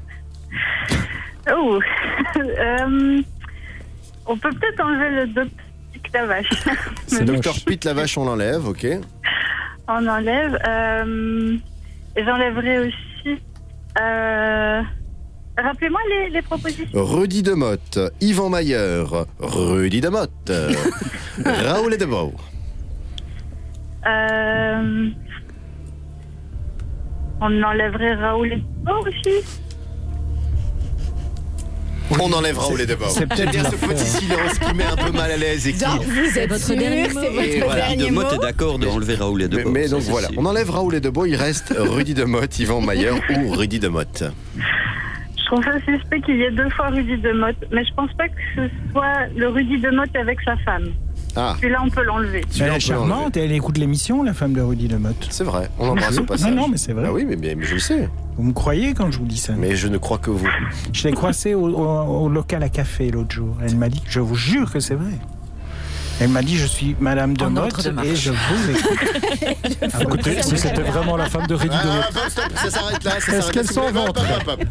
Oh, euh, on peut peut-être enlever le Docteur Pete Lavache. C'est Docteur Pete Lavache, on l'enlève, ok. On enlève. Euh, j'enlèverai aussi... Euh, rappelez-moi les, les propositions. Rudy Demotte, Yvan Mayer, Rudy Demotte, Raoul Desbeaux. Euh, on enlèverait Raoul Desbeaux aussi. On enlève Raoul Desbeaux. C'est peut-être bien ce petit silence qui met un peu mal à l'aise et qui... Donc, vous êtes votre sûr, dernier c'est mot. votre Et voilà, dernier mot. Demotte est d'accord d'enlever Raoul Desbeaux. Mais, mais donc ça, voilà, c'est on enlève Raoul Desbeaux, il reste Rudy Demotte, Yvan Mayer ou Rudy Demotte. Je trouve ça suspect qu'il y ait deux fois Rudy Demotte, mais je pense pas que ce soit le Rudy Demotte avec sa femme. Ah. Celui-là, on peut l'enlever. Mais elle est charmante et elle écoute l'émission, la femme de Rudy Demotte. C'est vrai, on embrasse au passage. Non, non, mais c'est vrai. Ah oui, mais, mais, mais je le sais. Vous me croyez quand je vous dis ça? Mais je ne crois que vous. Je l'ai croisée au, au, au local à café l'autre jour. Elle m'a dit, je vous jure que c'est vrai. Elle m'a dit, je suis Madame Demotte et je vous écoute. Ah, écoutez, si c'était vraiment la femme de Rudy ah, Demotte. Ah, stop, ça s'arrête là. Ça Est-ce s'arrête qu'elle là, s'en hop, hop, hop, hop.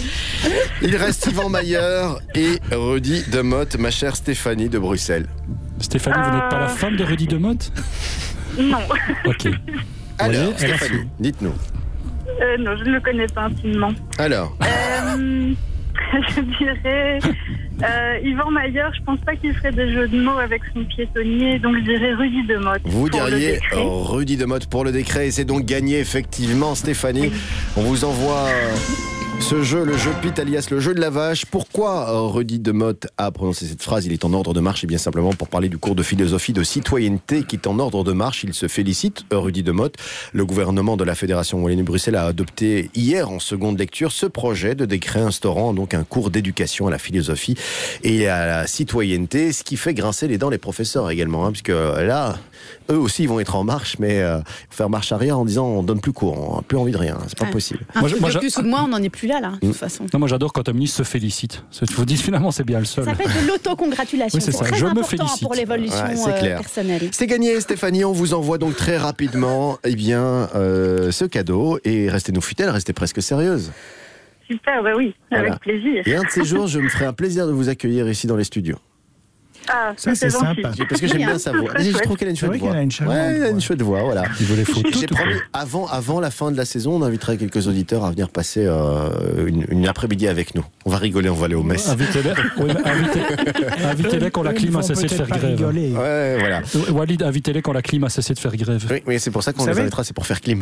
Il reste Yvan Mayer et Rudy Demotte, ma chère Stéphanie de Bruxelles. Stéphanie, vous n'êtes pas la femme de Rudy Demotte? Non. Ok. Alors, voyez, elle a Stéphanie, su. dites-nous. Euh, non, je ne le connais pas intimement. Alors Euh, je dirais... Euh, Yvan Mayer, je pense pas qu'il ferait des jeux de mots avec son piétonnier, donc je dirais Rudy Demotte. Vous pour le diriez décret. Rudy Demotte pour le décret et c'est donc gagné effectivement Stéphanie. On vous envoie ce jeu, le jeu Pete alias le jeu de la vache. Pourquoi Rudy Demotte a prononcé cette phrase? Il est en ordre de marche et bien simplement pour parler du cours de philosophie de citoyenneté qui est en ordre de marche. Il se félicite, Rudy Demotte. Le gouvernement de la Fédération Wallonie-Bruxelles a adopté hier en seconde lecture ce projet de décret instaurant donc un cours d'éducation à la philosophie et à la citoyenneté, ce qui fait grincer les dents les professeurs également, hein, puisque là, eux aussi ils vont être en marche, mais euh, faire marche arrière en disant on donne plus cours, on n'a plus envie de rien, c'est pas Ouais. possible. Un Moi, truc moi, de j'a- plus ou de moins, on n'en est plus là, là, de toute façon. Non, moi j'adore quand un ministre se félicite. Je vous dis finalement c'est bien le seul. Ça s'appelle de l'autocongratulation. Oui, c'est c'est ça. très Je me important félicite. pour l'évolution Ouais, c'est euh, clair. personnelle. C'est gagné Stéphanie, on vous envoie donc très rapidement eh bien, euh, ce cadeau et restez-nous fidèles, restez presque sérieuse. Super, bah oui, avec Voilà. plaisir. Et un de ces jours, je me ferai un plaisir de vous accueillir ici dans les studios. Ah, Ça, c'est gentil. sympa. Parce que j'aime bien sa voix. Très Je chouette. trouve qu'elle a une C'est chouette vrai voix. qu'elle a une charmante Ouais, elle a une voix. chouette voix, voilà. Il veut les photos. J'ai promis, avant, avant la fin de la saison, on invitera quelques auditeurs à venir passer euh, une, une après-midi avec nous. On va rigoler, on va aller au Metz. Invitez-les oui, mais invitez- invitez-les quand la Eux, clim ils a vont cessé de peut-être faire pas grève. rigoler. Ouais, voilà. Walid, invitez-les quand la clim a cessé de faire grève. Oui, oui, c'est pour ça qu'on Vous les savez- invitera, c'est pour faire clim.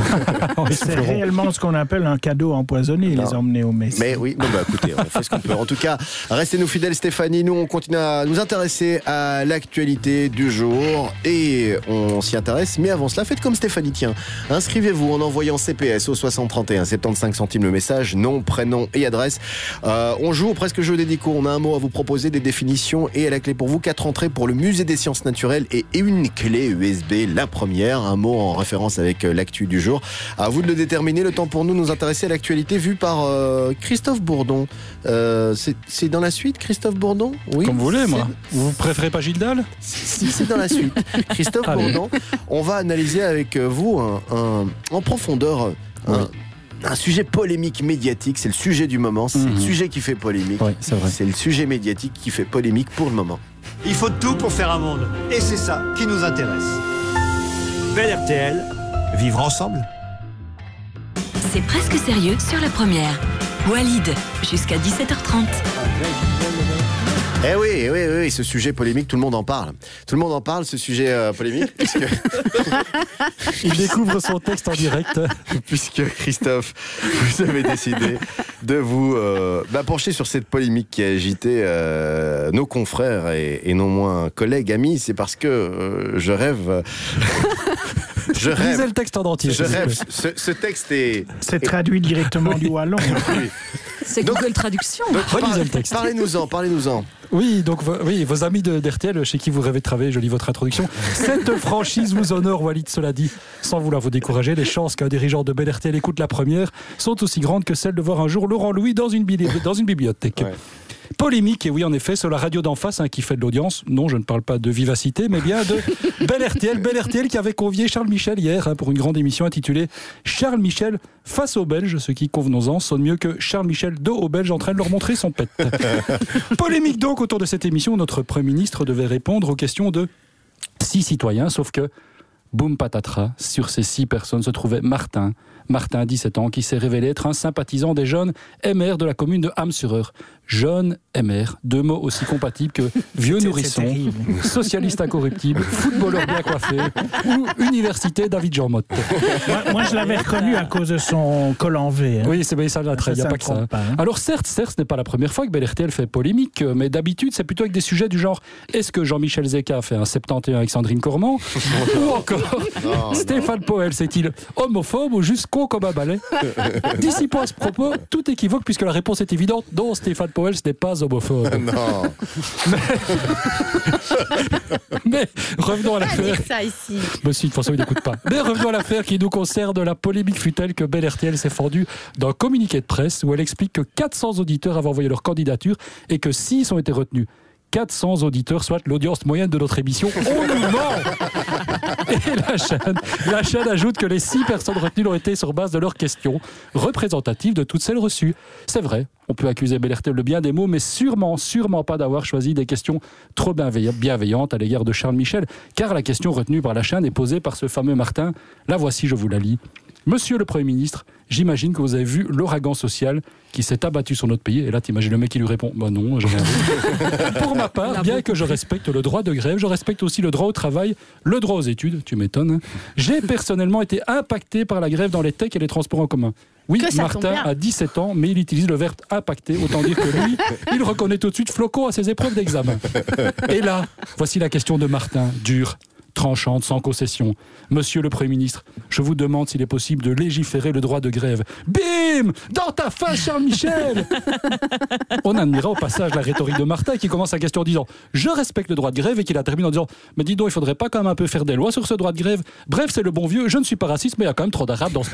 C'est réellement ce qu'on appelle un cadeau empoisonné, Non. les emmener au Messi. Mais oui, bon bah écoutez, on fait ce qu'on peut. En tout cas, restez-nous fidèles Stéphanie, nous on continue à nous intéresser à l'actualité du jour et on s'y intéresse, mais avant cela, faites comme Stéphanie, tiens, inscrivez-vous en envoyant C P S au soixante trente et un, soixante-quinze centimes le message, nom, prénom et adresse. Euh, on joue au presque jeu des décos, on a un mot à vous proposer, des définitions et à la clé pour vous, quatre entrées pour le musée des sciences naturelles et une clé U S B, la première, un mot en référence avec l'actu du jour. À vous de le déterminer, le temps pour nous de nous intéresser à l'actualité vue par euh, Christophe Bourdon. Euh, c'est, c'est dans la suite, Christophe Bourdon? Oui. Comme vous voulez, moi. C'est- Vous préférez pas Gilles Dalle? Si, c'est dans la suite. Christophe Allez. Bourdon, on va analyser avec vous un, un- en profondeur un, Oui. un sujet polémique médiatique. C'est le sujet du moment, c'est Mhm. le sujet qui fait polémique. Oui, c'est vrai. C'est le sujet médiatique qui fait polémique pour le moment. Il faut tout pour faire un monde. Et c'est ça qui nous intéresse. Belle R T L, vivre ensemble. C'est presque sérieux sur la première. Walid, jusqu'à dix-sept heures trente. Eh oui, eh oui, eh oui, ce sujet polémique, tout le monde en parle. Tout le monde en parle, ce sujet euh, polémique, puisque... Il découvre son texte en direct. puisque Christophe, vous avez décidé de vous euh, bah, pencher sur cette polémique qui a agité euh, nos confrères et, et non moins collègues, amis. C'est parce que euh, je rêve... je rêve... Lisez le texte en entier. Je s'il vous rêve. plaît. Ce, ce texte est... C'est traduit directement du wallon. Oui. C'est Google Traduction. Donc, Relisez par- le texte. Parlez-nous-en, parlez-nous-en. Oui, donc vo- oui, vos amis de, d'R T L, chez qui vous rêvez de travailler, je lis votre introduction. Cette franchise vous honore, Walid, cela dit. Sans vouloir vous décourager, les chances qu'un dirigeant de bel R T L écoute la première sont aussi grandes que celles de voir un jour Laurent Louis dans une, bili- dans une bibliothèque. Ouais. Polémique, et oui, en effet, sur la radio d'en face, hein, qui fait de l'audience. Non, je ne parle pas de vivacité, mais bien de bel R T L. Bel R T L qui avait convié Charles Michel hier hein, pour une grande émission intitulée Charles Michel face aux Belges, ce qui, convenons-en, sonne mieux que Charles Michel dos aux Belges en train de leur montrer son pet. Polémique donc autour de cette émission où notre Premier ministre devait répondre aux questions de six citoyens, sauf que, boum patatras, sur ces six personnes se trouvait Martin. Martin, dix-sept ans, qui s'est révélé être un sympathisant des jeunes M R de la commune de Ham-sur-Eure. Jeune M R, deux mots aussi compatibles que vieux C'est- nourrisson, c'est socialiste incorruptible, footballeur bien coiffé ou université David Jean Motte. Moi, moi, je l'avais reconnu à cause de son col en V. Hein. Oui, c'est bien ça l'attrait, il n'y a Ça pas me que ça. trompe pas, hein. Alors certes, certes, ce n'est pas la première fois que Bel R T L fait polémique, mais d'habitude, c'est plutôt avec des sujets du genre est-ce que Jean-Michel Zeka a fait un soixante et un avec Sandrine Cormand ou encore Non, Stéphane Poel, c'est-il homophobe ou juste con comme un balai? Dissipons à ce propos tout équivoque puisque la réponse est évidente. Non, Stéphane Poel, ce n'est pas homophobe. Non. Mais, mais revenons à Pas dire l'affaire. ça ici. Bah si, de toute façon, il n'écoute pas. Mais revenons à l'affaire qui nous concerne. La polémique fut telle que Bel R T L s'est fendue d'un communiqué de presse où elle explique que quatre cents auditeurs avaient envoyé leur candidature et que six ont été retenus. quatre cents auditeurs, soit l'audience moyenne de notre émission. On nous ment. Et la chaîne, la chaîne ajoute que les six personnes retenues l'ont été sur base de leurs questions, représentatives de toutes celles reçues. C'est vrai, on peut accuser Bel R T L de bien des mots, mais sûrement, sûrement pas d'avoir choisi des questions trop bienveillantes à l'égard de Charles Michel, car la question retenue par la chaîne est posée par ce fameux Martin. La voici, je vous la lis. Monsieur le Premier ministre, j'imagine que vous avez vu l'ouragan social qui s'est abattu sur notre pays. Et là, t'imagines le mec qui lui répond « Bah non, j'ai rien vu. » Pour ma part, bien que je respecte le droit de grève, je respecte aussi le droit au travail, le droit aux études, tu m'étonnes. J'ai personnellement été impacté par la grève dans les techs et les transports en commun. Oui, Que ça Martin tombe bien. a dix-sept ans, mais il utilise le verbe impacté. Autant dire que lui, il reconnaît tout de suite Flocon à ses épreuves d'examen. Et là, voici la question de Martin, dure, tranchante, sans concession. Monsieur le Premier ministre, je vous demande s'il est possible de légiférer le droit de grève. Bim! Dans ta face, Charles Michel! On admira au passage la rhétorique de Martin qui commence sa question en disant « Je respecte le droit de grève » et qui la termine en disant « Mais dis donc, il faudrait pas quand même un peu faire des lois sur ce droit de grève. Bref, c'est le bon vieux, je ne suis pas raciste, mais il y a quand même trop d'arabes dans ce pays. »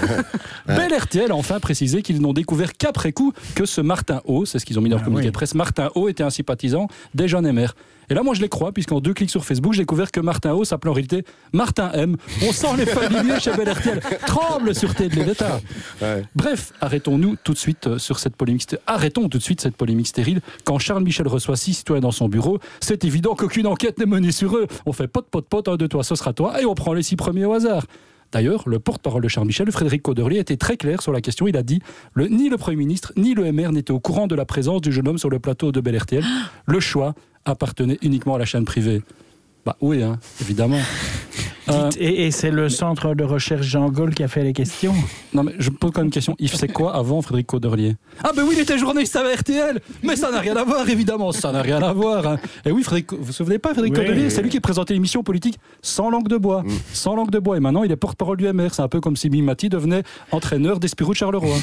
Bel R T L a enfin précisé qu'ils n'ont découvert qu'après coup que ce Martin O, c'est ce qu'ils ont mis dans le communiqué de presse, Martin O était un sympathisant des jeunes M R. Et là, moi, je les crois, puisqu'en deux clics sur Facebook, j'ai découvert que Martin O s'appelait en réalité Martin M. On sent les familiers chez Bel R T L. Tremble sûreté de l'État. Ouais. Bref, arrêtons-nous tout de suite sur cette polémique. Sté- Arrêtons tout de suite cette polémique stérile. Quand Charles Michel reçoit six citoyens dans son bureau, c'est évident qu'aucune enquête n'est menée sur eux. On fait pote, pote, pote, un de toi, ce sera toi, et on prend les six premiers au hasard. D'ailleurs, le porte-parole de Charles Michel, Frédéric Cauderlier, était très clair sur la question. Il a dit le, ni le Premier ministre, ni le M R n'étaient au courant de la présence du jeune homme sur le plateau de Bel R T L. Le choix appartenait uniquement à la chaîne privée. Bah oui, hein, évidemment. Euh, et, et c'est le centre de recherche Jean Gaulle qui a fait les questions. Non mais je me pose quand même une question. Yves, c'est quoi avant Frédéric Cauderlier? Ah ben oui, il était journaliste à R T L. Mais ça n'a rien à voir, évidemment. Ça n'a rien à voir. Hein. Et oui, Frédéric, vous vous souvenez pas, Frédéric oui, Cauderlier, oui. C'est lui qui présentait l'émission politique sans langue de bois. Mm. Sans langue de bois. Et maintenant, il est porte-parole du M R. C'est un peu comme si Mimati devenait entraîneur d'Espirou de Charleroi.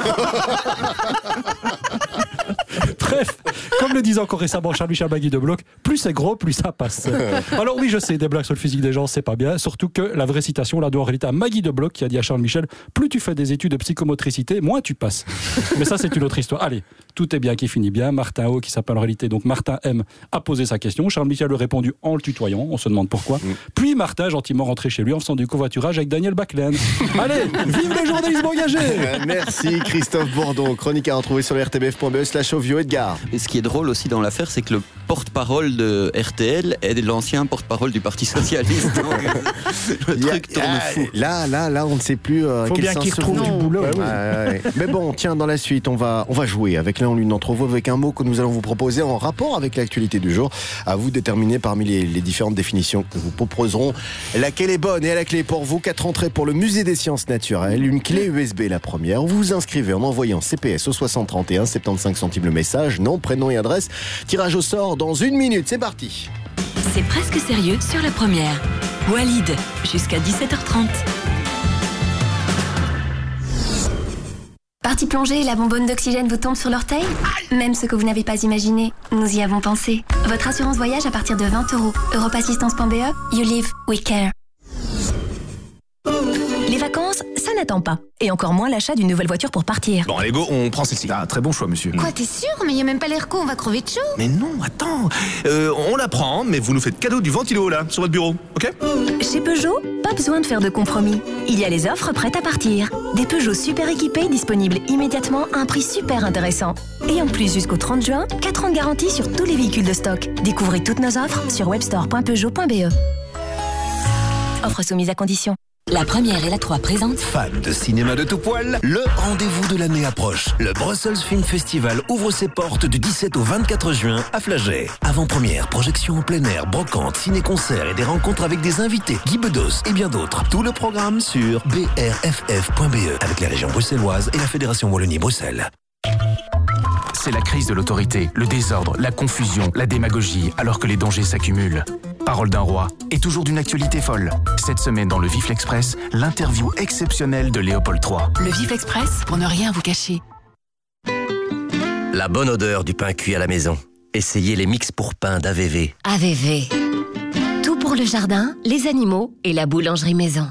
Bref, comme le disait encore récemment Charles-Michel Magui de Bloch, plus c'est gros, plus ça passe. Alors oui, je sais, des blagues sur le physique des gens, c'est pas bien. Surtout que la vraie citation, là, doit en réalité à Magui de Bloch qui a dit à Charles Michel, plus tu fais des études de psychomotricité, moins tu passes. Mais ça, c'est une autre histoire. Allez, tout est bien qui finit bien. Martin O, qui s'appelle en réalité donc Martin M, a posé sa question. Charles Michel lui a répondu en le tutoyant. On se demande pourquoi. Mm. Puis Martin, gentiment rentré chez lui en faisant du covoiturage avec Daniel Baclen. Allez, vive le journalisme engagé! Merci Christophe Bourdon. Chronique à retrouver sur le r t b f point b e slash ovio Edgar. Et ce qui est drôle aussi dans l'affaire, c'est que le porte-parole de R T L est l'ancien porte-parole du Parti Socialiste. Donc, le truc tourne ah, fou. Là, là, là, on ne sait plus euh, Faut quel bien sens qu'il se retrouve trouve. du boulot. Ouais, ouais. Ouais, ouais. Mais bon, tiens, dans la suite, on va, on va jouer avec l'un ou l'une d'entre vous, avec un mot que nous allons vous proposer en rapport avec l'actualité du jour. À vous de déterminer parmi les, les différentes définitions que vous proposerons laquelle est bonne. Et à la clé pour vous, quatre entrées pour le Musée des Sciences Naturelles, une clé U S B la première. Vous vous inscrivez en envoyant C P S au soixante trente et un, soixante-quinze centimes le message, nom, prénom et adresse. Tirage au sort dans une minute, c'est parti. C'est presque sérieux sur la première. Walid, jusqu'à dix-sept heures trente. Partie plongée, la bonbonne d'oxygène vous tombe sur l'orteil? Même ce que vous n'avez pas imaginé, nous y avons pensé. Votre assurance voyage à partir de vingt euros. europe assistance point b e, you live, we care. Les vacances, ça n'attend pas. Et encore moins l'achat d'une nouvelle voiture pour partir. Bon, allez, go, on prend celle-ci. Ah, très bon choix, monsieur. Quoi, t'es sûr? Mais y a même pas l'air co, on va crever de chaud. Mais non, attends. Euh, on la prend, mais vous nous faites cadeau du ventilo, là, sur votre bureau, ok? Chez Peugeot, pas besoin de faire de compromis. Il y a les offres prêtes à partir. Des Peugeot super équipés disponibles immédiatement à un prix super intéressant. Et en plus, jusqu'au trente juin, quatre ans de garantie sur tous les véhicules de stock. Découvrez toutes nos offres sur webstore point peugeot point b e. Offre soumise à condition. La première et la trois présentent. Fans de cinéma de tout poil, le rendez-vous de l'année approche. Le Brussels Film Festival ouvre ses portes du dix-sept au vingt-quatre juin à Flagey. Avant-première, projection en plein air, brocante, ciné-concert et des rencontres avec des invités, Guy Bedos et bien d'autres. Tout le programme sur b r f f point b e avec la région bruxelloise et la Fédération Wallonie-Bruxelles. C'est la crise de l'autorité, le désordre, la confusion, la démagogie, alors que les dangers s'accumulent. Parole d'un roi est toujours d'une actualité folle. Cette semaine dans le Vif l'Express, l'interview exceptionnelle de Léopold trois. Le Vif Express, pour ne rien vous cacher. La bonne odeur du pain cuit à la maison. Essayez les mix pour pain d'A V V. A V V. Tout pour le jardin, les animaux et la boulangerie maison.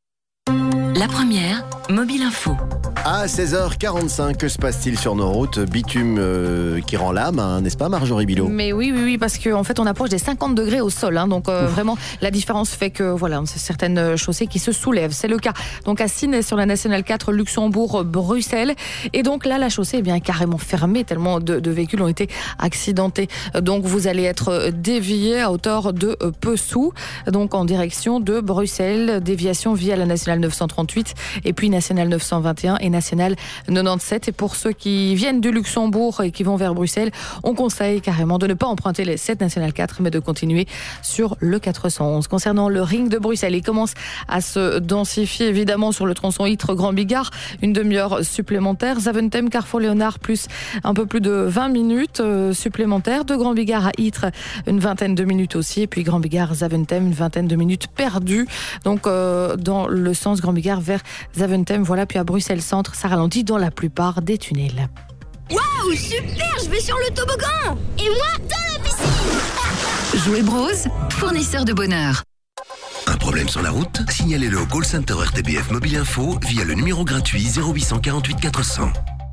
La première, Mobile Info. À seize heures quarante-cinq, que se passe-t-il sur nos routes? Bitume euh, qui rend l'âme, hein, n'est-ce pas Marjorie Bilot? Mais oui, oui, oui, parce qu'en en fait on approche des cinquante degrés au sol, hein, donc euh, vraiment la différence fait que voilà, c'est certaines chaussées qui se soulèvent. C'est le cas donc à Sines sur la Nationale quatre, Luxembourg, Bruxelles, et donc là la chaussée est bien carrément fermée tellement de, de véhicules ont été accidentés. Donc vous allez être dévié à hauteur de Pessou, donc en direction de Bruxelles, déviation via la Nationale neuf cent trente-huit et puis Nationale neuf cent vingt et un et Nationale quatre-vingt-dix-sept. Et pour ceux qui viennent du Luxembourg et qui vont vers Bruxelles, on conseille carrément de ne pas emprunter les sept Nationale quatre, mais de continuer sur le quatre cent onze. Concernant le ring de Bruxelles, il commence à se densifier évidemment sur le tronçon Ytre-Grand Bigard, une demi-heure supplémentaire. Zaventem, Carrefour Léonard, plus un peu plus de vingt minutes euh, supplémentaires. De Grand Bigard à Ytre, une vingtaine de minutes aussi. Et puis Grand Bigard, Zaventem, une vingtaine de minutes perdues. Donc euh, dans le sens Grand Bigard vers Zaventem, voilà. Puis à Bruxelles Centre, ça ralentit dans la plupart des tunnels. Waouh, super, je vais sur le toboggan. Et moi, dans la piscine. Jouet Bros, fournisseur de bonheur. Un problème sur la route? Signalez-le au call center R T B F Mobile Info via le numéro gratuit zéro huit cent quarante-huit quatre cents.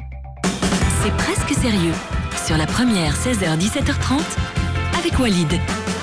C'est presque sérieux. Sur la première, seize heures dix-sept heures trente, avec Walid.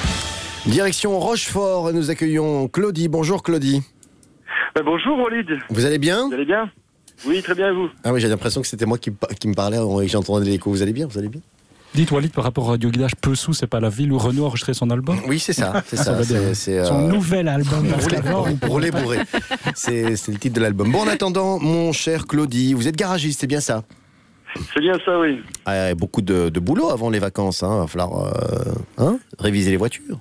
Direction Rochefort, nous accueillons Claudie. Bonjour Claudie. Ben bonjour Walid. Vous allez bien? Vous allez bien? Oui, très bien, et vous? Ah oui, j'ai l'impression que c'était moi qui, qui me parlais et que j'entendais l'écho. Vous allez bien? Vous allez bien? Dites Walid, par rapport au Radio Guidage, Pessou, c'est pas la ville où Renaud a enregistré son album? Oui, c'est ça. C'est ça. ça c'est, c'est, Son euh... nouvel album. Roulez bourré. C'est, c'est le titre de l'album. Bon, en attendant, mon cher Claudie, vous êtes garagiste, c'est bien ça? C'est bien ça, oui. Ah, beaucoup de, de boulot avant les vacances. Hein. Il va falloir euh, hein, réviser les voitures.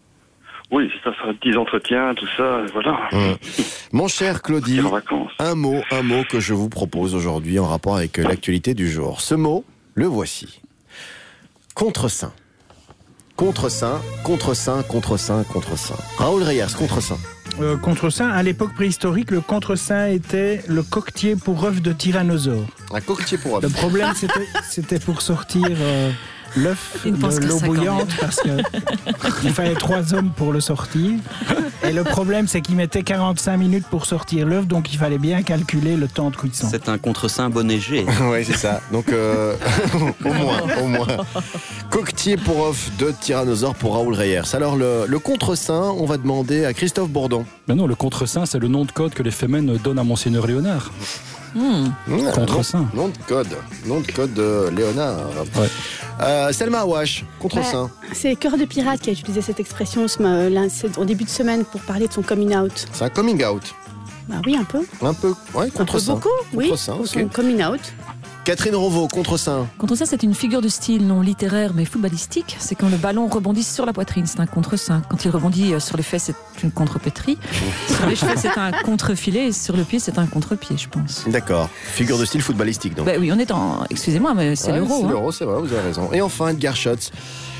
Oui, ça sera des petits entretiens, tout ça, voilà. Mmh. Mon cher Claudie, un mot, un mot que je vous propose aujourd'hui en rapport avec l'actualité du jour. Ce mot, le voici. Contre-saint. Contre-saint, contre-saint, contre-saint, contre-saint. Raoul Reyers, contre-saint. Euh, contre-saint, à l'époque préhistorique, le contre-saint était le coquetier pour œuf de tyrannosaure. Un coquetier pour œuf. Le problème, c'était, c'était pour sortir... Euh, l'œuf de l'eau bouillante parce qu'il fallait trois hommes pour le sortir. Et le problème, c'est qu'il mettait quarante-cinq minutes pour sortir l'œuf, donc il fallait bien calculer le temps de cuisson. C'est un contre-saint bonneigé. Oui, c'est ça. Donc, euh, au moins, au moins. Coquetier pour œuf de tyrannosaure pour Raoul Reyers. Alors, le, le contre-saint, on va demander à Christophe Bourdon. Mais non, le contre-saint, c'est le nom de code que les Femen donnent à Monseigneur Léonard. Mmh. Mmh, contre-saint. Nom, nom de code. Nom de code de Léonard. Ouais. Euh, Selma Awash, contre-saint. Bah, c'est Cœur de Pirate qui a utilisé cette expression ce, là, en début de semaine pour parler de son coming out. C'est un coming out? Bah oui, un peu. Un peu, ouais, contre-saint. Un peu beaucoup, oui, contre-saint, pour okay. son coming out. Catherine Roveau, contre-saint. Contre-saint, c'est une figure de style non littéraire mais footballistique. C'est quand le ballon rebondit sur la poitrine, c'est un contre-saint. Quand il rebondit sur les fesses, c'est une contre-pétrie. Sur les cheveux, c'est un contre-filet. Et sur le pied, c'est un contre-pied, je pense. D'accord. Figure de style footballistique, donc. Bah oui, on est en... Excusez-moi, mais c'est ouais, l'euro. C'est hein. l'euro, c'est vrai, vous avez raison. Et enfin, Edgar Schutz.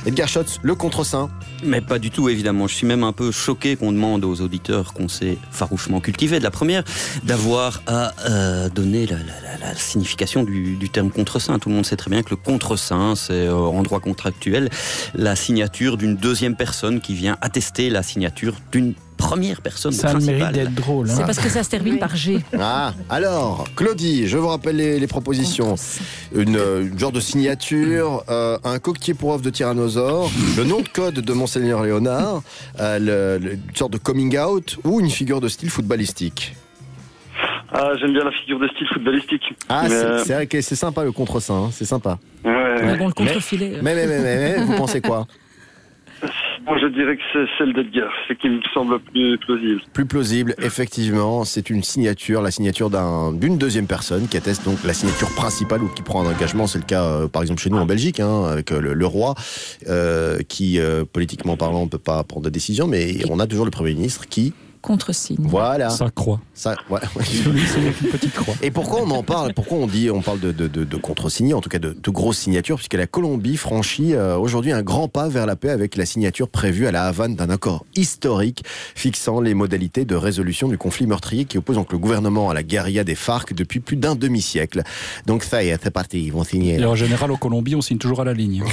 Edgar Schotz, le contre-saint. Mais pas du tout, évidemment. Je suis même un peu choqué qu'on demande aux auditeurs qu'on s'est farouchement cultivés de la première d'avoir à euh, donner la, la, la, la signification du, du terme contre-saint. Tout le monde sait très bien que le contre-saint, c'est euh, en droit contractuel la signature d'une deuxième personne qui vient attester la signature d'une première personne ça principale. Ça mérite d'être drôle. Hein. C'est parce que ça se termine oui. par G. Ah, alors, Claudie, je vous rappelle les, les propositions. Une, une genre de signature, euh, un coquetier pour œuf de tyrannosaure, le nom de code de Monseigneur Léonard, euh, le, le, une sorte de coming out ou une figure de style footballistique. Ah, j'aime bien la figure de style footballistique. Ah, mais... c'est, c'est vrai que c'est sympa le contre-saint, hein, c'est sympa. Ouais, mais bon, le contre-filet. Mais, mais, mais, mais, mais, vous pensez quoi? Moi, je dirais que c'est celle d'Edgar, c'est qui me semble plus plausible. Plus plausible, effectivement, c'est une signature, la signature d'un, d'une deuxième personne qui atteste donc la signature principale ou qui prend un engagement. C'est le cas, euh, par exemple, chez nous en Belgique, hein, avec euh, le, le roi, euh, qui, euh, politiquement parlant, ne peut pas prendre de décision, mais on a toujours le Premier ministre qui... contre-signe. Voilà. Ça croix. Ça, ouais. C'est une petite croix. Et pourquoi on en parle? Pourquoi on dit, on parle de, de, de, de contre-signes, en tout cas de, de grosses signatures, puisque la Colombie franchit euh, aujourd'hui un grand pas vers la paix avec la signature prévue à la Havane d'un accord historique fixant les modalités de résolution du conflit meurtrier qui oppose donc le gouvernement à la guérilla des FARC depuis plus d'un demi-siècle. Donc ça y est, c'est parti, ils vont signer. Et en général, au Colombie, on signe toujours à la ligne.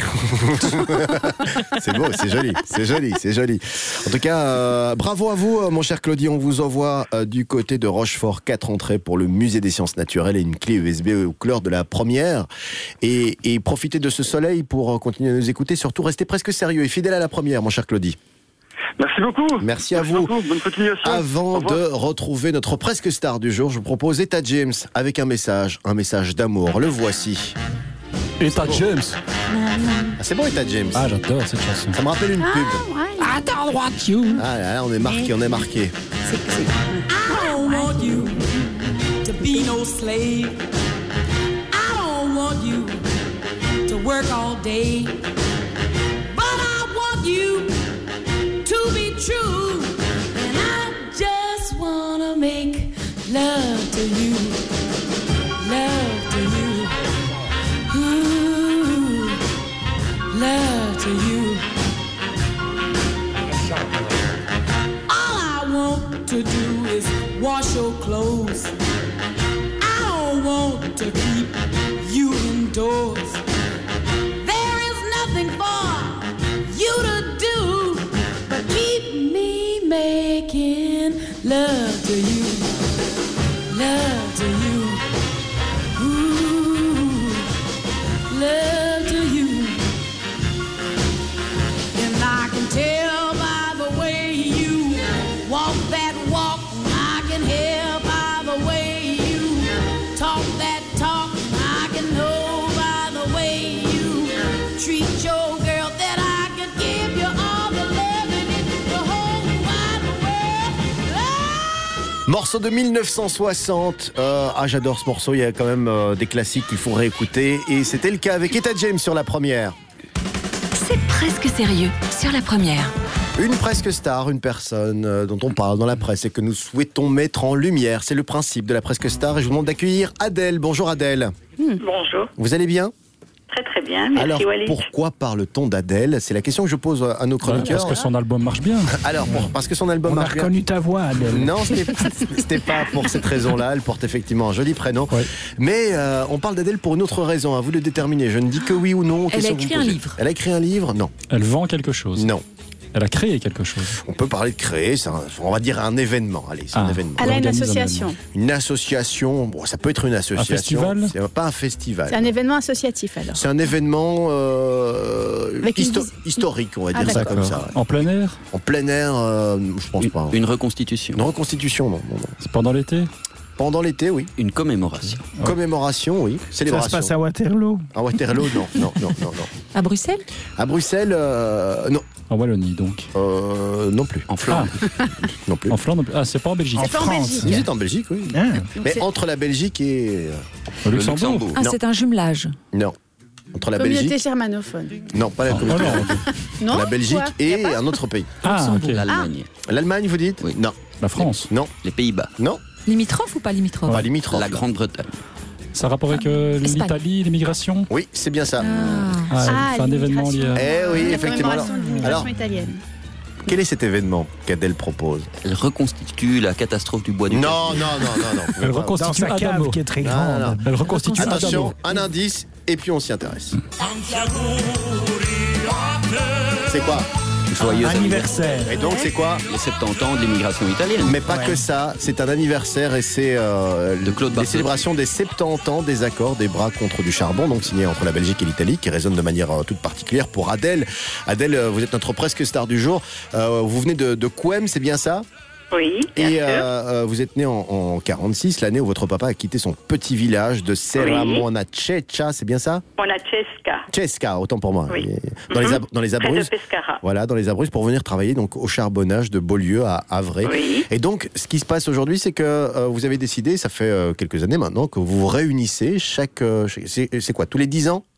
C'est beau, c'est joli, c'est joli, c'est joli. En tout cas, euh, bravo à vous, mon cher Claudie, on vous envoie euh, du côté de Rochefort quatre entrées pour le musée des sciences naturelles et une clé U S B aux couleurs de la première. Et, et profitez de ce soleil pour euh, continuer à nous écouter. Surtout, restez presque sérieux et fidèle à la première, mon cher Claudie. Merci beaucoup. Merci à Merci vous. beaucoup. Bonne continuation. Avant de retrouver notre presque star du jour, je vous propose Etta James avec un message, un message d'amour. Le voici. Etta James. Ah, c'est bon, Etta James. Ah, j'adore cette chanson. Ça me rappelle une pub. Ah, ouais. I don't want you. Ah là, là, on est marqué, on est marqué. C'est, c'est... I don't want you to be no slave. I don't want you to work all day. But I want you to be true. And I just wanna make love to you. Love to you. Ooh, love to you. All I want to do is wash your clothes. I don't want to keep you indoors. There is nothing for you to do but keep me making love to you. Love to you. Ooh, love to you. And I can tell by the way you walk that walk. I can hear by the way you talk that talk. I can know by the way you treat your girl that I could give you all the love in the whole wide world. Ah! Morceau de mille neuf cent soixante. Euh, ah, j'adore ce morceau. Il y a quand même euh, des classiques qu'il faut réécouter. Et c'était le cas avec Etta James sur la première. C'est presque sérieux sur la première. Une presque star, une personne euh, dont on parle dans la presse et que nous souhaitons mettre en lumière. C'est le principe de la presque star. Et je vous demande d'accueillir Adèle. Bonjour Adèle. Bonjour. Vous allez bien ? Très très bien, merci Alors, Walid. pourquoi parle-t-on d'Adèle ? C'est la question que je pose à nos chroniqueurs. Parce que son album marche bien. Alors, pour, parce que son album On a marche bien. reconnu ta voix, Adèle. Non, c'était, c'était pas pour cette raison-là. Elle porte effectivement un joli prénom. Ouais. Mais euh, on parle d'Adèle pour une autre raison. À vous de déterminer. Je ne dis que oui ou non. Elle a écrit un livre. Elle a écrit un livre ? Non. Elle vend quelque chose ? Non. Elle a créé quelque chose. On peut parler de créer, c'est un, on va dire un événement. Allez, c'est ah, un événement. Elle a une association. Une association, bon, ça peut être une association. Un festival ? C'est pas un festival. C'est un événement associatif alors. C'est un événement euh, histo- vis- historique, on va dire ah, ça comme ça. En plein air ? En plein air, euh, je pense une, pas. Une reconstitution. Une reconstitution, non. non, non. C'est pendant l'été ? Pendant l'été, oui. Une commémoration. Okay. Commémoration, oui. Célébration. Ça se passe à Waterloo. À Waterloo, non, non, non, non, non. À Bruxelles ? À Bruxelles, euh, non. En Wallonie, donc. Euh, non plus. En Flandre. Ah. non plus. En Flandre, ah, c'est pas en Belgique. C'est pas en Belgique. Vous êtes en Belgique, oui. Ah. Mais c'est... entre la Belgique et le Luxembourg. Luxembourg. Ah, non. C'est un jumelage. Non. Entre la communauté Belgique. germanophone. Non, pas la communauté. Oh, non. La Belgique Quoi et un autre pays. Ah, ok. L'Allemagne. Ah. L'Allemagne, vous dites ? Oui. Non. La France ? Non. Les Pays-Bas ? Non. Limitrophe ou pas limitrophe ? Pas limitrophe. La Grande-Bretagne. Ça a rapport avec euh, Espagne. l'Italie, l'immigration ? Oui, c'est bien ça. Ah. Ah, c'est un événement lié à... Eh oui, La effectivement. commémoration de l'immigration Alors, italienne. quel est cet événement qu'Adèle propose? Elle reconstitue la catastrophe du bois du Non, Caire. non, non, non, non. Elle Dans reconstitue sa cave Adamo. qui est très Non, grande. non, non. Elle reconstitue Attention, Adamo. un indice, et puis on s'y intéresse. C'est quoi? Joyeux Anniversaire. Et donc, c'est quoi? Les soixante-dix ans de l'immigration italienne. Mais pas que ça, c'est un anniversaire et c'est euh, De Claude les Barthes. célébrations des soixante-dix ans des accords des bras contre du charbon, donc signé entre la Belgique et l'Italie, qui résonne de manière euh, toute particulière pour Adèle. Adèle, euh, vous êtes notre presque star du jour. Euh, vous venez de, de Couem, c'est bien ça? Oui, bien Et sûr. euh, euh, vous êtes né en, en quarante-six, l'année où votre papa a quitté son petit village de Serramona Cecca, c'est bien ça? Monacesca. Cesca, autant pour moi. Oui. Dans, les Mhm. Ab- dans les Près de Abruzzes. Pescara. Voilà, dans les Abruzzes pour venir travailler donc au charbonnage de Beaulieu à Havre. Oui. Et donc, ce qui se passe aujourd'hui, c'est que euh, vous avez décidé, ça fait euh, quelques années maintenant, que vous vous réunissez chaque, euh, chaque- c'est, c'est quoi, tous les dix ans?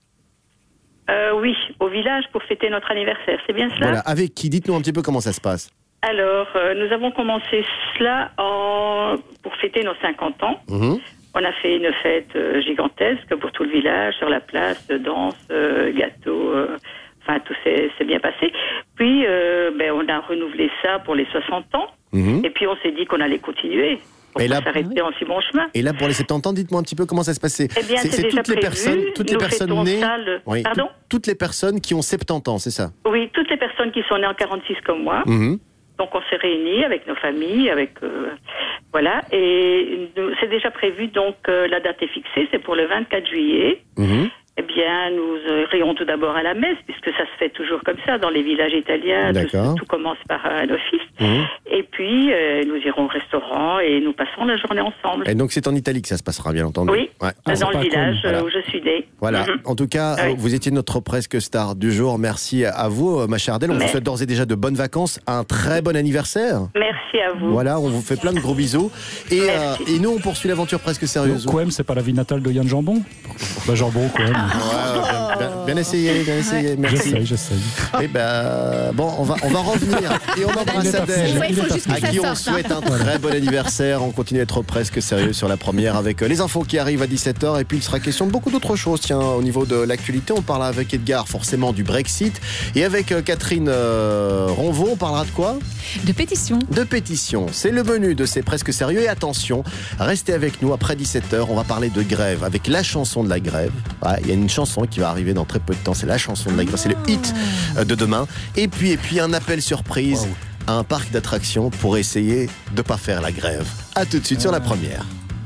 Euh, oui, au village pour fêter notre anniversaire. C'est bien cela? Voilà. Avec qui? Dites-nous un petit peu comment ça se passe. Alors, euh, nous avons commencé cela en... pour fêter nos cinquante ans. Mhm. On a fait une fête euh, gigantesque pour tout le village, sur la place, de danse, euh, gâteaux, euh, enfin tout s'est, s'est bien passé. Puis, euh, ben, on a renouvelé ça pour les soixante ans. Mhm. Et puis, on s'est dit qu'on allait continuer. On Et va là- s'arrêter en si bon chemin. Et là, pour les soixante ans, dites-moi un petit peu comment ça se passait. Eh bien, c'est déjà toutes les prévu. personnes, toutes les Nous personnes fêtons nées. ça le- Oui, Pardon tout- toutes les personnes qui ont soixante-dix ans, c'est ça? Oui, toutes les personnes qui sont nées en quarante-six comme moi. Mhm. Donc on s'est réunis avec nos familles, avec euh, voilà, et nous- c'est déjà prévu. Donc euh, la date est fixée, c'est pour le vingt-quatre juillet. Mhm. Eh bien, nous euh, irons tout d'abord à la messe, puisque ça se fait toujours comme ça dans les villages italiens. Tout, D'accord. tout commence par un office. Mhm. Et puis euh, nous irons au restaurant et nous passons la journée ensemble. Et donc, c'est en Italie que ça se passera, bien entendu. Oui, Ouais. dans le village Voilà. euh, où je suis née. Voilà. Mhm. En tout cas, Oui. euh, vous étiez notre presque star du jour. Merci à vous, euh, ma chère Adèle. On Mais- vous souhaite d'ores et déjà de bonnes vacances, un très bon anniversaire. Merci à vous. Voilà, on vous fait plein de gros bisous. Et, euh, et nous, on poursuit l'aventure presque sérieuse. Couem, c'est pas la ville natale de Yann Jambon? Bah, Jambon, Couem. Ouais, bien, bien- bien essayé, bien essayé. Merci. J'essaye, j'essaye. Eh ben, bon, on va, on va revenir et on embrasse Il est Adèle, Il faut- il faut juste que à ça qui on sorte, souhaite hein. un très bon anniversaire. On continue à être presque sérieux sur la première avec euh, les infos qui arrivent à dix-sept heures et puis il sera question de beaucoup d'autres choses. Tiens, au niveau de l'actualité, on parlera avec Edgar forcément du Brexit et avec euh, Catherine euh, Ronvaux, on parlera de quoi? De pétition. De pétition. C'est le menu de C'est presque sérieux et attention, restez avec nous après dix-sept heures, on va parler de grève avec la chanson de la grève. Ouais, il y a une chanson qui va arriver dans très peu de temps, c'est la chanson de la grève, c'est le hit euh, de demain. Et puis, et puis un appel surprise à un parc d'attractions pour essayer de pas faire la grève. A tout de suite sur la première.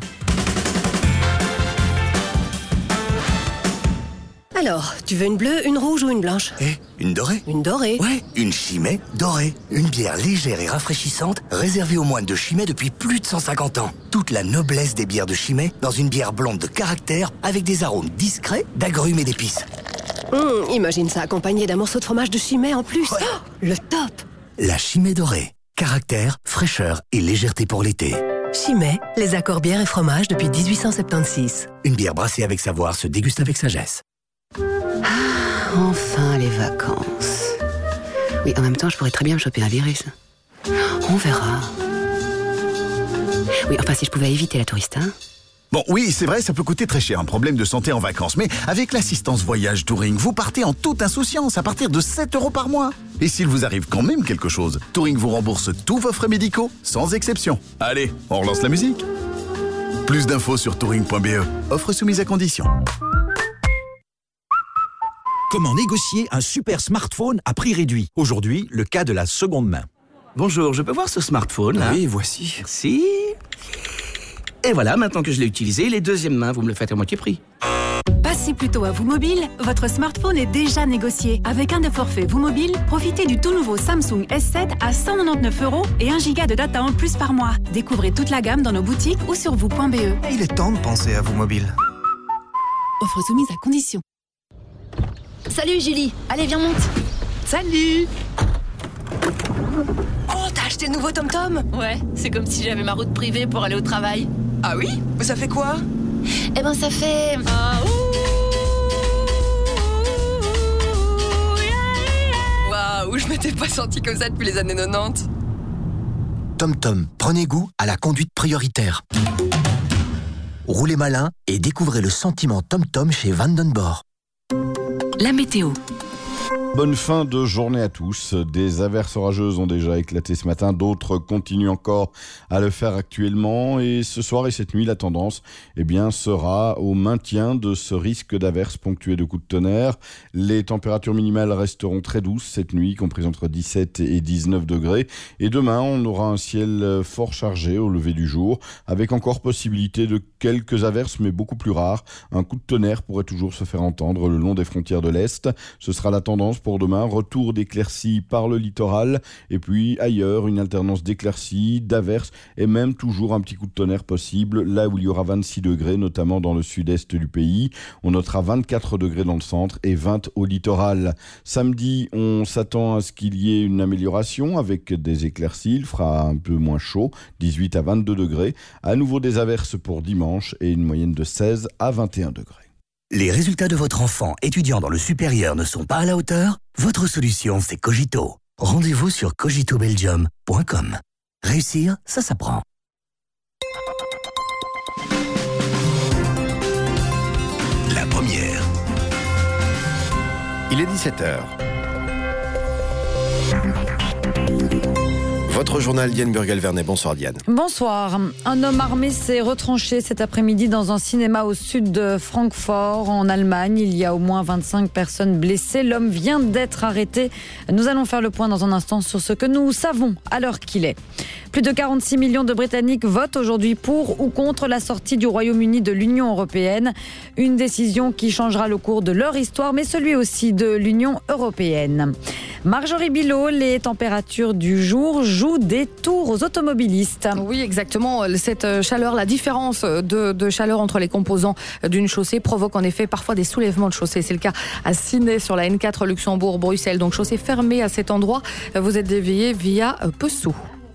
Alors, tu veux une bleue, une rouge ou une blanche? Eh, une dorée? Une dorée? Ouais, une Chimay dorée. Une bière légère et rafraîchissante, réservée aux moines de Chimay depuis plus de cent cinquante ans. Toute la noblesse des bières de Chimay dans une bière blonde de caractère avec des arômes discrets d'agrumes et d'épices. Hum, imagine ça accompagné d'un morceau de fromage de Chimay en plus. Oh, le top! La Chimay dorée. Caractère, fraîcheur et légèreté pour l'été. Chimay, les accords bière et fromage depuis dix-huit cent soixante-seize. Une bière brassée avec savoir se déguste avec sagesse. Enfin, les vacances. Oui, en même temps, je pourrais très bien me choper un virus. On verra. Oui, enfin, si je pouvais éviter la touriste, hein. Bon, oui, c'est vrai, ça peut coûter très cher, un problème de santé en vacances. Mais avec l'assistance voyage Touring, vous partez en toute insouciance à partir de sept euros par mois. Et s'il vous arrive quand même quelque chose, Touring vous rembourse tous vos frais médicaux, sans exception. Allez, on relance la musique. Plus d'infos sur touring point b e. Offre soumise à condition. Comment négocier un super smartphone à prix réduit? Aujourd'hui, le cas de la seconde main. Bonjour, je peux voir ce smartphone là? Oui, voici. Merci. Et voilà, maintenant que je l'ai utilisé, les deuxièmes mains, vous me le faites à moitié prix. Passez plutôt à Vous Mobile, votre smartphone est déjà négocié. Avec un de forfait Vous Mobile, profitez du tout nouveau Samsung S sept à cent quatre-vingt-dix-neuf euros et un giga de data en plus par mois. Découvrez toute la gamme dans nos boutiques ou sur vous point b e. Il est temps de penser à Vous Mobile. Offre soumise à condition. Salut Julie, allez viens monte. Salut! Oh, t'as acheté le nouveau TomTom? Ouais, c'est comme si j'avais ma route privée pour aller au travail. Ah oui? Mais ça fait quoi? Eh ben ça fait... Ah, Waouh, je m'étais pas sentie comme ça depuis les années quatre-vingt-dix. TomTom, prenez goût à la conduite prioritaire. Roulez malin et découvrez le sentiment TomTom chez Vandenborg. la météo. Bonne fin de journée à tous. Des averses orageuses ont déjà éclaté ce matin, d'autres continuent encore à le faire actuellement. Et ce soir et cette nuit, la tendance eh bien, sera au maintien de ce risque d'averses ponctuées de coups de tonnerre. Les températures minimales resteront très douces cette nuit, comprises entre dix-sept et dix-neuf degrés. Et demain, on aura un ciel fort chargé au lever du jour, avec encore possibilité de quelques averses, mais beaucoup plus rares. Un coup de tonnerre pourrait toujours se faire entendre le long des frontières de l'Est. Ce sera la tendance pour demain, retour d'éclaircies par le littoral et puis ailleurs une alternance d'éclaircies, d'averses et même toujours un petit coup de tonnerre possible là où il y aura vingt-six degrés, notamment dans le sud-est du pays. On notera vingt-quatre degrés dans le centre et vingt au littoral. Samedi, on s'attend à ce qu'il y ait une amélioration avec des éclaircies, il fera un peu moins chaud, dix-huit à vingt-deux degrés. À nouveau des averses pour dimanche et une moyenne de seize à vingt et un degrés. Les résultats de votre enfant étudiant dans le supérieur ne sont pas à la hauteur? Votre solution, c'est Cogito. Rendez-vous sur cogito belgium point com. Réussir, ça s'apprend. La première. Il est dix-sept heures. Votre journal, Diane Burgal-Vernet. Bonsoir Diane. Bonsoir. Un homme armé s'est retranché cet après-midi dans un cinéma au sud de Francfort, en Allemagne. Il y a au moins vingt-cinq personnes blessées. L'homme vient d'être arrêté. Nous allons faire le point dans un instant sur ce que nous savons à l'heure qu'il est. Plus de quarante-six millions de Britanniques votent aujourd'hui pour ou contre la sortie du Royaume-Uni de l'Union européenne. Une décision qui changera le cours de leur histoire, mais celui aussi de l'Union européenne. Marjorie Bilot, les températures du jour jouent des tours aux automobilistes. Oui, exactement. Cette chaleur, la différence de, de chaleur entre les composants d'une chaussée provoque en effet parfois des soulèvements de chaussée. C'est le cas à Ciney sur la N quatre Luxembourg-Bruxelles. Donc chaussée fermée à cet endroit. Vous êtes dévié via Pessou.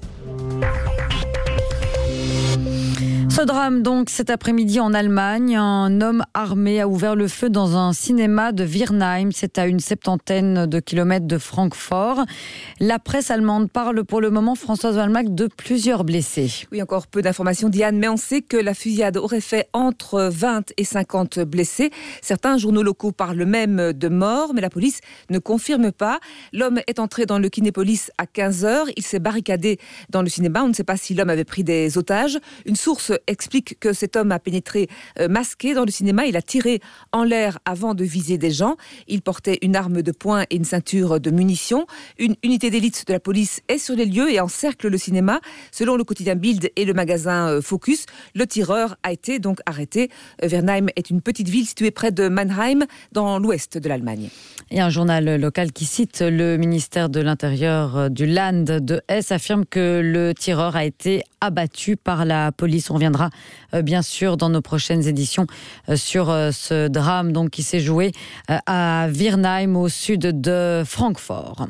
Ce drame donc cet après-midi en Allemagne, un homme armé a ouvert le feu dans un cinéma de Virnheim, c'est à une septantaine de kilomètres de Francfort. La presse allemande parle pour le moment, Françoise Walmack, de plusieurs blessés. Oui, encore peu d'informations Diane, mais on sait que la fusillade aurait fait entre vingt et cinquante blessés. Certains journaux locaux parlent même de morts, mais la police ne confirme pas. L'homme est entré dans le Kinépolis à quinze heures, il s'est barricadé dans le cinéma, on ne sait pas si l'homme avait pris des otages. Une source explique que cet homme a pénétré euh, masqué dans le cinéma. Il a tiré en l'air avant de viser des gens. Il portait une arme de poing et une ceinture de munitions. Une unité d'élite de la police est sur les lieux et encercle le cinéma. Selon le quotidien Bild et le magasin euh, Focus, le tireur a été donc arrêté. Euh, Virnheim est une petite ville située près de Mannheim, dans l'ouest de l'Allemagne. Et un journal local qui cite le ministère de l'Intérieur du Land de Hesse affirme que le tireur a été abattu par la police. On reviendra euh, bien sûr dans nos prochaines éditions euh, sur euh, ce drame donc, qui s'est joué euh, à Virnheim au sud de Francfort.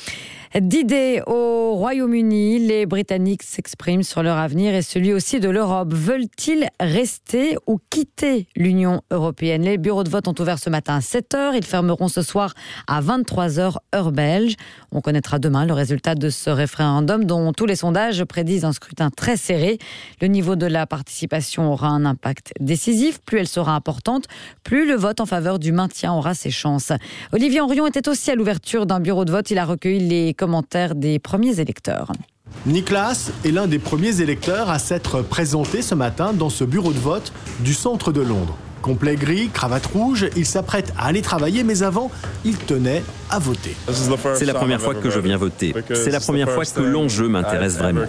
D'idées au Royaume-Uni, les Britanniques s'expriment sur leur avenir et celui aussi de l'Europe. Veulent-ils rester ou quitter l'Union européenne? Les bureaux de vote ont ouvert ce matin à sept heures. Ils fermeront ce soir à vingt-trois heures heure belge. On connaîtra demain le résultat de ce référendum dont tous les sondages prédisent un scrutin très serré. Le niveau de la participation aura un impact décisif. Plus elle sera importante, plus le vote en faveur du maintien aura ses chances. Olivier Henrion était aussi à l'ouverture d'un bureau de vote. Il a recueilli les commentaires des premiers électeurs. Nicolas est l'un des premiers électeurs à s'être présenté ce matin dans ce bureau de vote du centre de Londres. Complet gris, cravate rouge, il s'apprête à aller travailler, mais avant, il tenait à voter. C'est la première fois que je viens voter. C'est la première fois que l'enjeu m'intéresse vraiment.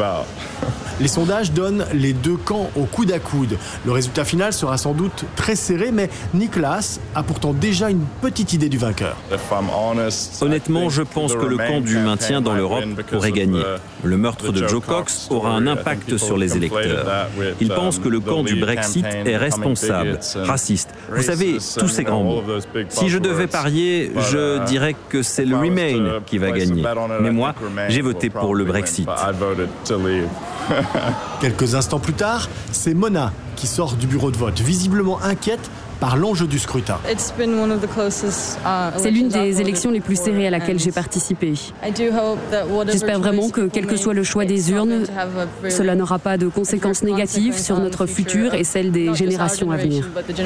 Les sondages donnent les deux camps au coude à coude. Le résultat final sera sans doute très serré, mais Nicolas a pourtant déjà une petite idée du vainqueur. Honnêtement, je pense que le camp du maintien dans l'Europe aurait gagné. Le meurtre de Joe Cox aura un impact sur les électeurs. Ils pensent que le camp du Brexit est responsable, raciste. Vous savez, tous ces grands mots. Si je devais parier, je dirais que c'est le Remain qui va gagner. Mais moi, j'ai voté pour le Brexit. Quelques instants plus tard, c'est Mona qui sort du bureau de vote, visiblement inquiète par l'enjeu du scrutin. C'est l'une des élections les plus serrées à laquelle j'ai participé. J'espère vraiment que, quel que soit le choix des urnes, cela n'aura pas de conséquences négatives sur notre futur et celle des générations à venir.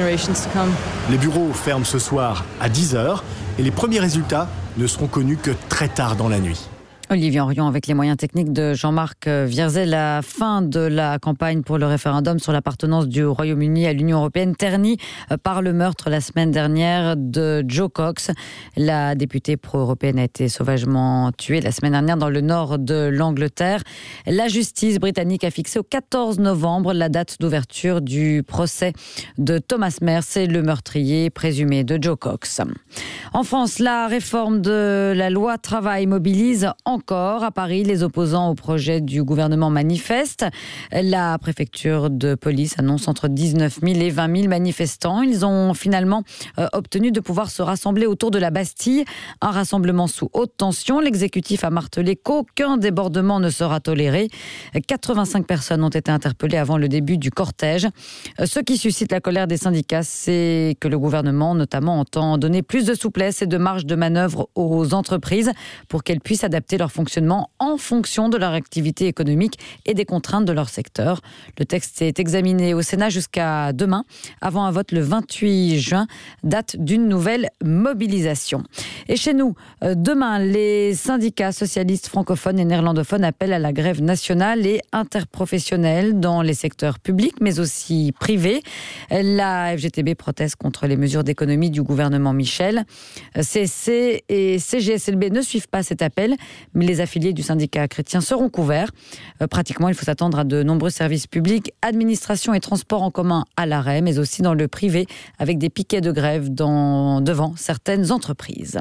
Les bureaux ferment ce soir à dix heures et les premiers résultats ne seront connus que très tard dans la nuit. Olivier Henrion avec les moyens techniques de Jean-Marc Vierzet. La fin de la campagne pour le référendum sur l'appartenance du Royaume-Uni à l'Union européenne ternie par le meurtre la semaine dernière de Jo Cox. La députée pro-européenne a été sauvagement tuée la semaine dernière dans le nord de l'Angleterre. La justice britannique a fixé au quatorze novembre la date d'ouverture du procès de Thomas Mercer, le meurtrier présumé de Jo Cox. En France, la réforme de la loi travail mobilise encore. À Paris, les opposants au projet du gouvernement manifestent. La préfecture de police annonce entre dix-neuf mille et vingt mille manifestants. Ils ont finalement euh, obtenu de pouvoir se rassembler autour de la Bastille. Un rassemblement sous haute tension. L'exécutif a martelé qu'aucun débordement ne sera toléré. quatre-vingt-cinq personnes ont été interpellées avant le début du cortège. Ce qui suscite la colère des syndicats, c'est que le gouvernement, notamment, entend donner plus de souplesse et de marge de manœuvre aux entreprises pour qu'elles puissent adapter leur fonctionnement en fonction de leur activité économique et des contraintes de leur secteur. Le texte est examiné au Sénat jusqu'à demain, avant un vote le vingt-huit juin, date d'une nouvelle mobilisation. Et chez nous, demain, les syndicats socialistes francophones et néerlandophones appellent à la grève nationale et interprofessionnelle dans les secteurs publics, mais aussi privés. La F G T B proteste contre les mesures d'économie du gouvernement Michel. C S C et C G S L B ne suivent pas cet appel, mais les affiliés du syndicat chrétien seront couverts. Euh, pratiquement, il faut s'attendre à de nombreux services publics, administration et transports en commun à l'arrêt, mais aussi dans le privé, avec des piquets de grève dans, devant certaines entreprises.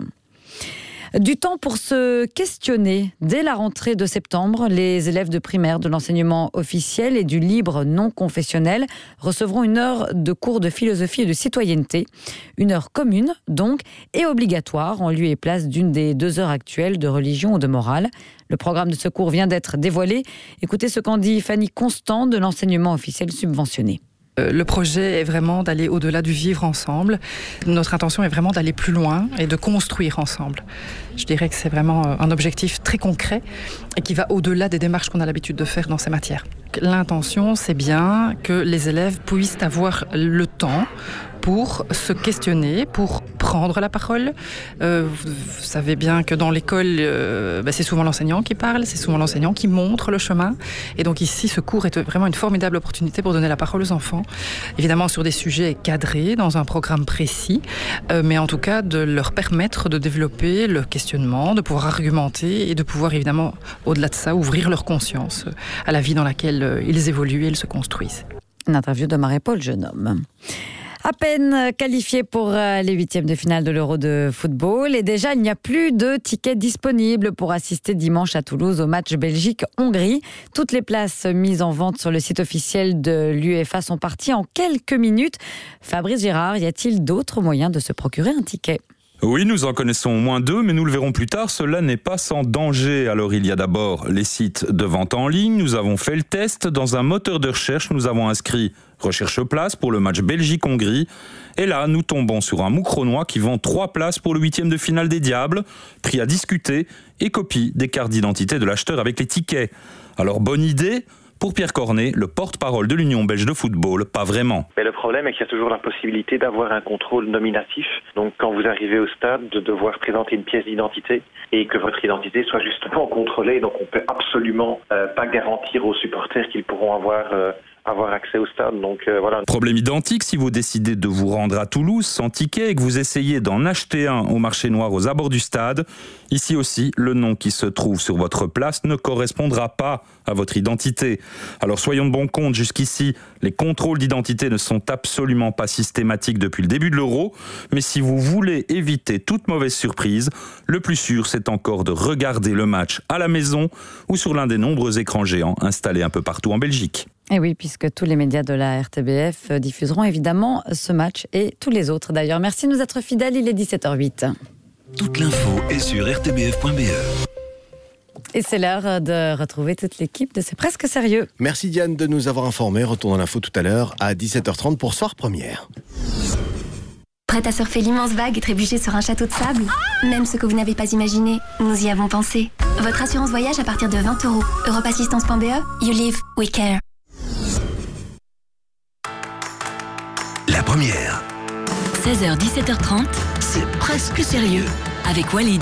Du temps pour se questionner. Dès la rentrée de septembre, les élèves de primaire de l'enseignement officiel et du libre non confessionnel recevront une heure de cours de philosophie et de citoyenneté. Une heure commune, donc, et obligatoire, en lieu et place d'une des deux heures actuelles de religion ou de morale. Le programme de ce cours vient d'être dévoilé. Écoutez ce qu'en dit Fanny Constant de l'enseignement officiel subventionné. Le projet est vraiment d'aller au-delà du vivre ensemble. Notre intention est vraiment d'aller plus loin et de construire ensemble. Je dirais que c'est vraiment un objectif très concret et qui va au-delà des démarches qu'on a l'habitude de faire dans ces matières. L'intention, c'est bien que les élèves puissent avoir le temps pour se questionner, pour prendre la parole. Euh, vous, vous savez bien que dans l'école, euh, bah, c'est souvent l'enseignant qui parle, c'est souvent l'enseignant qui montre le chemin. Et donc ici, ce cours est vraiment une formidable opportunité pour donner la parole aux enfants. Évidemment, sur des sujets cadrés, dans un programme précis, euh, mais en tout cas de leur permettre de développer le questionnement, de pouvoir argumenter et de pouvoir évidemment, au-delà de ça, ouvrir leur conscience à la vie dans laquelle euh, ils évoluent et ils se construisent. Une interview de Marie-Paul Jeunhomme. À peine qualifié pour les huitièmes de finale de l'Euro de football. Et déjà, il n'y a plus de tickets disponibles pour assister dimanche à Toulouse au match Belgique-Hongrie. Toutes les places mises en vente sur le site officiel de l'UEFA sont parties en quelques minutes. Fabrice Girard, y a-t-il d'autres moyens de se procurer un ticket ? Oui, nous en connaissons au moins deux, mais nous le verrons plus tard, cela n'est pas sans danger. Alors il y a d'abord les sites de vente en ligne, nous avons fait le test. Dans un moteur de recherche, nous avons inscrit « Recherche place » pour le match Belgique-Hongrie. Et là, nous tombons sur un Moucronois qui vend trois places pour le huitième de finale des Diables, prix à discuter et copie des cartes d'identité de l'acheteur avec les tickets. Alors bonne idée ? Pour Pierre Cornet, le porte-parole de l'Union belge de football, pas vraiment. Mais le problème est qu'il y a toujours la possibilité d'avoir un contrôle nominatif. Donc quand vous arrivez au stade, de devoir présenter une pièce d'identité et que votre identité soit justement contrôlée. Donc on peut absolument euh, pas garantir aux supporters qu'ils pourront avoir... Euh, avoir accès au stade, donc euh, voilà. Problème identique si vous décidez de vous rendre à Toulouse sans ticket et que vous essayez d'en acheter un au marché noir aux abords du stade. Ici aussi, le nom qui se trouve sur votre place ne correspondra pas à votre identité. Alors soyons de bon compte, jusqu'ici, les contrôles d'identité ne sont absolument pas systématiques depuis le début de l'Euro, mais si vous voulez éviter toute mauvaise surprise, le plus sûr c'est encore de regarder le match à la maison ou sur l'un des nombreux écrans géants installés un peu partout en Belgique. Et oui, puisque tous les médias de la R T B F diffuseront évidemment ce match et tous les autres d'ailleurs. Merci de nous être fidèles, il est dix-sept heures huit. Toute l'info est sur r t b f point b e. Et c'est l'heure de retrouver toute l'équipe de C'est presque sérieux. Merci Diane de nous avoir informés. Retour dans l'info tout à l'heure à dix-sept heures trente pour Soir Première. Prête à surfer l'immense vague et trébucher sur un château de sable? Même ce que vous n'avez pas imaginé, nous y avons pensé. Votre assurance voyage à partir de vingt euros. europe assistance point b e, you live, we care. La première. seize heures dix-sept heures trente, c'est presque sérieux avec Walid.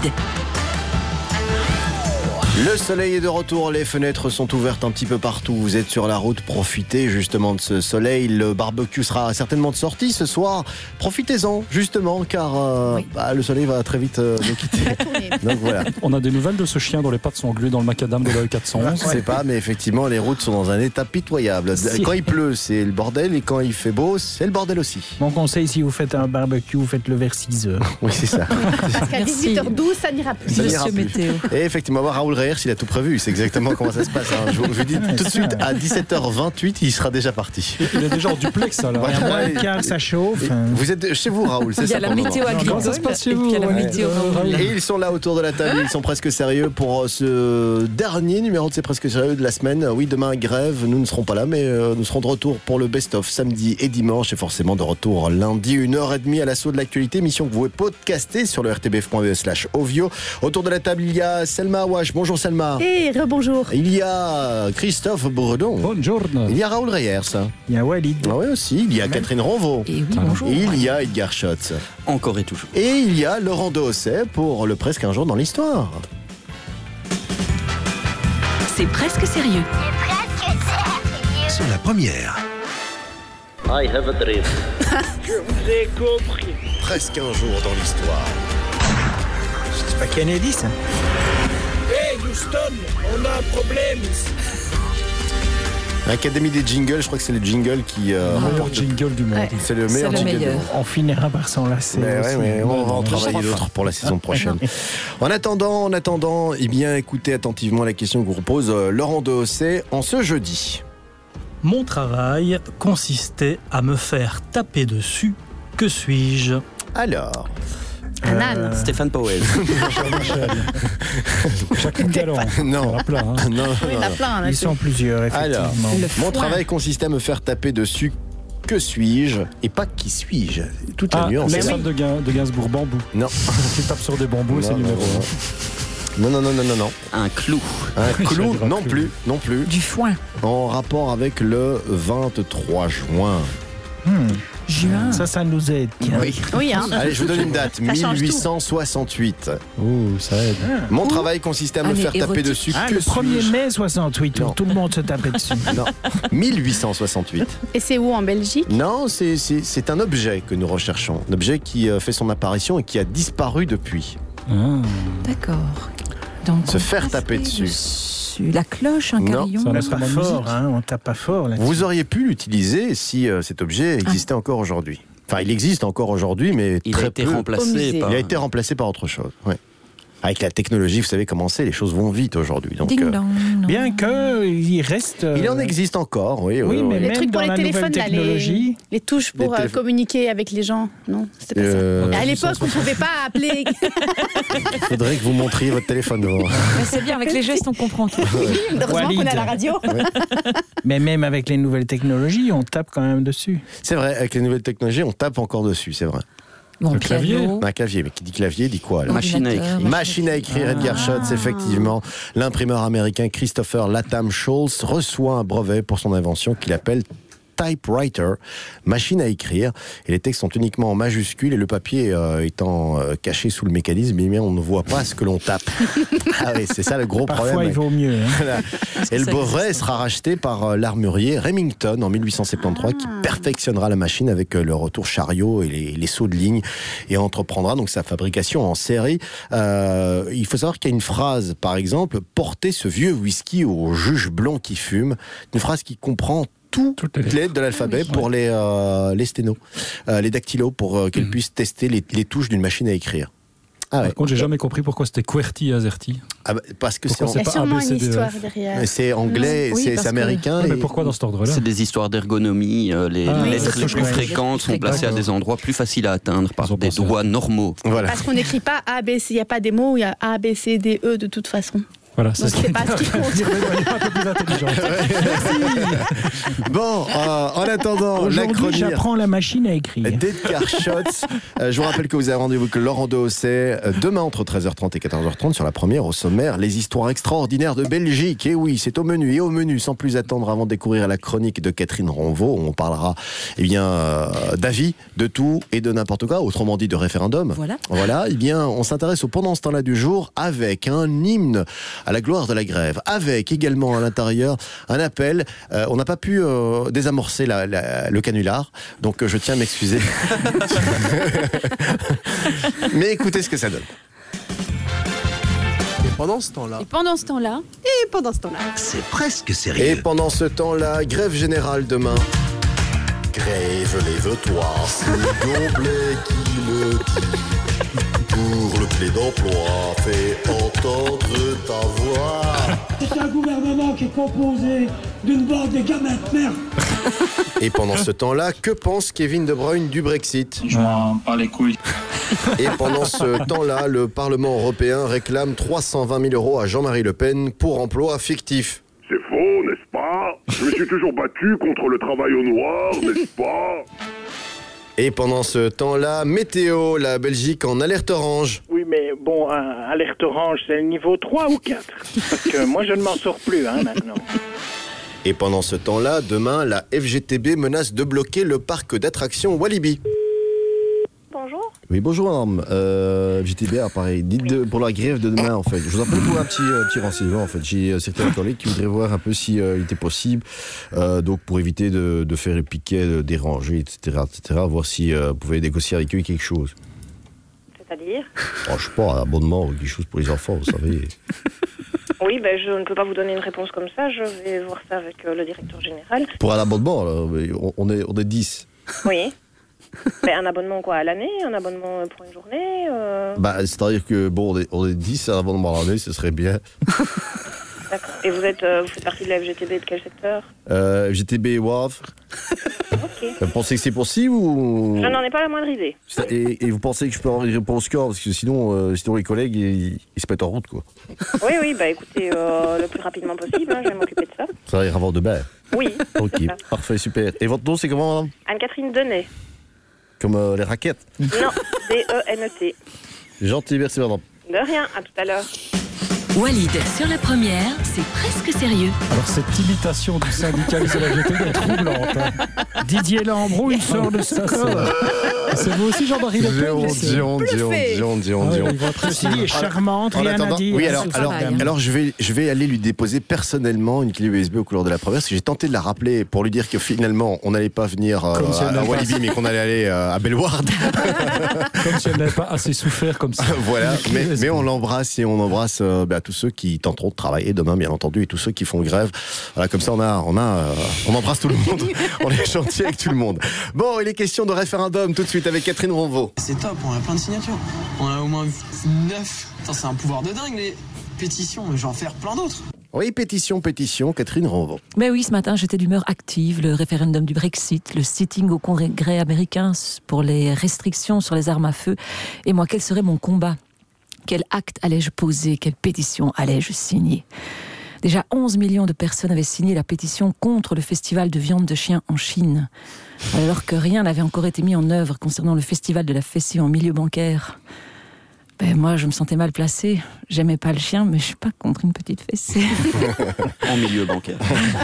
Le soleil est de retour, les fenêtres sont ouvertes un petit peu partout. Vous êtes sur la route, profitez justement de ce soleil. Le barbecue sera certainement de sortie ce soir. Profitez-en justement, car euh, oui. bah, le soleil va très vite euh, nous quitter. Donc voilà. On a des nouvelles de ce chien dont les pattes sont engluées dans le macadam de la E quatre cent onze. Je sais pas, mais effectivement, les routes sont dans un état pitoyable. Si. Quand il pleut, c'est le bordel, et quand il fait beau, c'est le bordel aussi. Mon conseil, si vous faites un barbecue, vous faites le vers six heures. Oui, c'est ça. Parce qu'à dix-huit heures douze, ça n'ira plus. Ça n'ira plus. Et effectivement, Raoul Reher, s'il a tout prévu, c'est exactement comment ça se passe. Hein. Je vous, je vous dis tout de suite, à dix-sept heures vingt-huit, il sera déjà parti. Il est déjà en duplex, alors. Il y a moins de quart, ça chauffe. Vous êtes chez vous, Raoul, c'est ça? Il y a la météo agricole. Ça se passe chez vous. Et, puis il y a la météo et ils sont là autour de la table, ils sont presque sérieux pour ce dernier numéro de C'est presque sérieux de la semaine. Oui, demain, grève, nous ne serons pas là, mais nous serons de retour pour le best-of samedi et dimanche, et forcément de retour lundi, une heure trente à l'assaut de l'actualité, émission que vous pouvez podcaster sur le r t b f point b e slash ovio. Autour de la table, il y a Selma Awash. Bonjour Selma. Et rebonjour. Il y a Christophe Bourdon. Bonjour. Il y a Raoul Reher. Il y a Walid. Ah oui aussi. Il y a Même. Catherine Ronvaux. Et oui, bonjour. Et il y a Edgar Schotz. Encore et toujours. Et il y a Laurent Dehosset pour le Presque un jour dans l'histoire. C'est presque sérieux. C'est presque sérieux. C'est la première. I have a dream. Je vous ai compris. Presque un jour dans l'histoire. C'est pas Kennedy, ça? Hey Houston, on a un problème ici. L'Académie des jingles, je crois que c'est le jingle qui euh, le remporte. jingle du monde. Ouais. C'est le meilleur c'est le jingle meilleur. du monde. On finira par s'enlacer. Mais, ouais, mais on va en travailler enfin. d'autres pour la saison prochaine. En attendant, en attendant, eh bien, écoutez attentivement la question que vous propose euh, Laurent Dehosset en ce jeudi. Mon travail consistait à me faire taper dessus. Que suis-je? Alors. Un âne. Euh... Stéphane Powell. Jacques Galland. Non. Il y en a plein. Hein. Non, oui, il y en a plein. Ils sont plusieurs, effectivement. Alors, mon travail consistait à me faire taper dessus. Que suis-je? Et pas qui suis-je? Toute la ah, nuance. Les de, Gain, de Gainsbourg bambou. Non. Tu tapes sur des bambous et c'est numéro un. Non, non, non, non, non, non. Un clou. Un clou, non plus, non plus. Du foin. En rapport avec le vingt-trois juin. Hmm. Juin. Ça, ça nous aide. Oui. Oui, hein. Allez, je vous donne une date. mille huit cent soixante-huit. Oh, ça aide. Ah. Mon Ouh. travail consistait à me Année faire érotique. taper dessus. Ah, que le premier mai soixante-huit, où tout le monde se tapait dessus. Non, mille huit cent soixante-huit. Et c'est où, en Belgique? Non, c'est, c'est, c'est un objet que nous recherchons. Un objet qui fait son apparition et qui a disparu depuis. Ah. D'accord. Donc, se faire taper dessus. dessus. La cloche, un carillon. On tape pas fort, hein, on tape pas fort là-dessus. Vous auriez pu l'utiliser si euh, cet objet existait ah. encore aujourd'hui. Enfin, il existe encore aujourd'hui, mais il très a été peu. remplacé par... Il a été remplacé par autre chose. Ouais. Avec la technologie, vous savez comment c'est, les choses vont vite aujourd'hui. Donc, Ding dong, euh, bien qu'il reste. Euh... Il en existe encore, oui. Oui, oui mais oui. Les même trucs pour dans les la téléphones, là, les, les touches pour les euh, communiquer avec les gens. Non, c'était pas euh... ça. À l'époque, on ne pouvait pas appeler. Il faudrait que vous montriez votre téléphone devant. Mais c'est bien, avec les gestes, on comprend tout. Oui, heureusement Walid. Qu'on est à la radio. Oui. Mais même avec les nouvelles technologies, on tape quand même dessus. C'est vrai, avec les nouvelles technologies, on tape encore dessus, c'est vrai. Bon, clavier. Un clavier, mais qui dit clavier dit quoi là? Machine à écrire. Machine à écrire, ah. Edgar Schotz, effectivement. L'imprimeur américain Christopher Latham Schultz reçoit un brevet pour son invention qu'il appelle typewriter, machine à écrire, et les textes sont uniquement en majuscules et le papier euh, étant euh, caché sous le mécanisme, eh bien on ne voit pas ce que l'on tape. Ah oui, c'est ça le gros Parfois, problème. Parfois il vaut mieux. Hein. Voilà. Et le brevet sera racheté par euh, l'armurier Remington en mille huit cent soixante-treize ah. qui perfectionnera la machine avec euh, le retour chariot et les, les sauts de ligne et entreprendra donc sa fabrication en série. Euh, il faut savoir qu'il y a une phrase, par exemple, portez ce vieux whisky au juge blond qui fume, une phrase qui comprend toutes les lettres de l'alphabet pour les, euh, les sténos, euh, les dactylos, pour euh, qu'elles mmh. puissent tester les, les touches d'une machine à écrire. Ah ouais. Par contre, j'ai jamais compris pourquoi c'était QWERTY AZERTY. Ah bah, parce que pourquoi c'est, il y a sûrement une histoire derrière. C'est anglais, oui, c'est, c'est américain. Que... Et... Mais pourquoi dans cet ordre-là? C'est des histoires d'ergonomie. Euh, les ah, lettres oui, les plus fréquentes sont placées à des endroits plus faciles à atteindre par des doigts normaux. Voilà. Parce qu'on n'écrit pas A, B, C. Il n'y a pas des mots où il y a A, B, C, D, E de toute façon. Voilà, Donc c'est pas ce qui compte. un peu plus intelligent. Bon, euh, en attendant, la Aujourd'hui, chronique j'apprends la machine à écrire. d'Edgar Schotz. Euh, je vous rappelle que vous avez rendez-vous avec Laurent Dehosset euh, demain entre treize heures trente et quatorze heures trente sur la première au sommaire, les histoires extraordinaires de Belgique. Et oui, c'est au menu. Et au menu, sans plus attendre, avant de découvrir la chronique de Catherine Ronvaux, on parlera eh bien, euh, d'avis, de tout et de n'importe quoi, autrement dit de référendum. Voilà. Voilà, eh bien, on s'intéresse au pendant ce temps-là du jour avec un hymne à la gloire de la grève, avec également à l'intérieur un appel. Euh, on n'a pas pu euh, désamorcer la, la, le canular, donc euh, je tiens à m'excuser. Mais écoutez ce que ça donne. Et pendant ce temps-là, Et pendant ce temps-là, et pendant ce temps-là, C'est presque sérieux. Et pendant ce temps-là, grève générale demain. Grève, lève-toi, c'est Goblet qui le dit. Pour le clé d'emploi, fais entendre ta voix. C'est un gouvernement qui est composé d'une bande de gamins de merde. Et pendant ce temps-là, que pense Kevin De Bruyne du Brexit? Je m'en bats les couilles. Et pendant ce temps-là, le Parlement européen réclame trois cent vingt mille euros à Jean-Marie Le Pen pour emploi fictif. C'est faux, n'est-ce pas? Je me suis toujours battu contre le travail au noir, n'est-ce pas? Et pendant ce temps-là, météo, la Belgique en alerte orange. Oui, mais bon, un alerte orange, c'est le niveau trois ou quatre? Parce que moi, je ne m'en sors plus, hein, maintenant. Et pendant ce temps-là, demain, la F G T B menace de bloquer le parc d'attractions Walibi. Bonjour. Oui, bonjour madame. Euh, F G T B, ah, pareil. Dites de, pour la grève de demain, en fait. Je vous appelle pour un petit, euh, petit renseignement, en fait. J'ai euh, certains collègues qui voudraient voir un peu si euh, il était possible, euh, donc pour éviter de, de faire les piquets, de déranger, et cetera, et cetera, voir si euh, vous pouvez négocier avec eux quelque chose. C'est-à-dire? Oh, je sais pas, un abonnement ou quelque chose pour les enfants, vous savez. Oui, ben, je ne peux pas vous donner une réponse comme ça. Je vais voir ça avec euh, le directeur général. Pour un abonnement, là, on, on est, on est dix. Oui. Mais un abonnement quoi, à l'année? Un abonnement pour une journée euh... Bah, c'est-à-dire que, bon, on est, on est dix, un abonnement à l'année, ce serait bien. D'accord. Et vous, êtes, euh, vous faites partie de la F G T B de quel secteur? Euh, F G T B Wavre. Ok. Vous pensez que c'est possible ou... Je n'en ai pas la moindre idée. Et, et vous pensez que je peux avoir une réponse quand? Parce que sinon, euh, sinon les collègues, ils, ils se mettent en route, quoi. Oui, oui, bah écoutez, euh, le plus rapidement possible, hein, je vais m'occuper de ça. Ça va y avoir de bain. Oui. Ok, parfait, super. Et votre nom, c'est comment, madame? Anne-Catherine Denet. Comme euh, les raquettes? Non, D E N E T. Gentil, merci, madame. De rien, à tout à l'heure. Walid, sur la première, c'est presque sérieux. Alors cette imitation du syndicaliste de la G T B est troublante. Hein. Didier Lambron, il sort de sa corps. C'est vous aussi Jean-Marie Le Pen? Dion, Dion, Dion, Dion, Dion. Ceci dit est charmante, rien à dire. Oui, alors, alors, alors je, vais, je vais aller lui déposer personnellement une clé U S B aux couleurs de la première, parce que j'ai tenté de la rappeler pour lui dire que finalement, on n'allait pas venir euh, si à, à Walibi, mais qu'on allait aller euh, à Bellward. Comme si elle n'avait pas assez souffert comme ça. Voilà, mais, mais on l'embrasse et on embrasse euh, bah, tous ceux qui tenteront de travailler demain, bien entendu, et tous ceux qui font grève. Voilà, comme ça, on a, on a, euh, on embrasse tout le monde. On est gentil avec tout le monde. Bon, il est question de référendum tout de suite avec Catherine Ronvaux. C'est top, on a plein de signatures. On a au moins neuf. C'est un pouvoir de dingue, les pétitions. Mais je vais en faire plein d'autres. Oui, pétition, pétition, Catherine Ronvaux. Mais oui, ce matin, j'étais d'humeur active. Le référendum du Brexit, le sitting au Congrès américain pour les restrictions sur les armes à feu. Et moi, quel serait mon combat? Quel acte allais-je poser? Quelle pétition allais-je signer? Déjà onze millions de personnes avaient signé la pétition contre le festival de viande de chien en Chine, alors que rien n'avait encore été mis en œuvre concernant le festival de la fessée en milieu bancaire. Ben moi, je me sentais mal placée. J'aimais pas le chien, mais je suis pas contre une petite fessée. En milieu bancaire.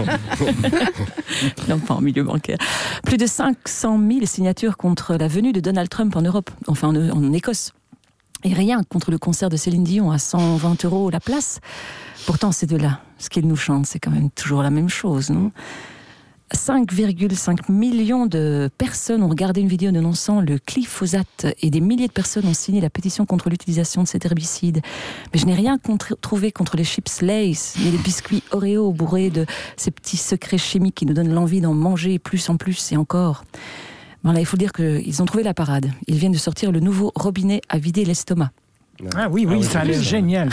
Non, pas en milieu bancaire. Plus de cinq cent mille signatures contre la venue de Donald Trump en Europe, enfin en, en Écosse. Et rien contre le concert de Céline Dion à cent vingt euros la place. Pourtant, ces deux-là, ce qu'ils nous chantent, c'est quand même toujours la même chose, non? cinq virgule cinq millions de personnes ont regardé une vidéo dénonçant le glyphosate et des milliers de personnes ont signé la pétition contre l'utilisation de cet herbicide. Mais je n'ai rien contre, trouvé contre les chips Lay's, ni les biscuits Oreo bourrés de ces petits secrets chimiques qui nous donnent l'envie d'en manger plus en plus et encore. Bon là, il faut dire qu'ils ont trouvé la parade. Ils viennent de sortir le nouveau robinet à vider l'estomac. Ah oui, oui, Ah oui, ça a l'air c'est génial.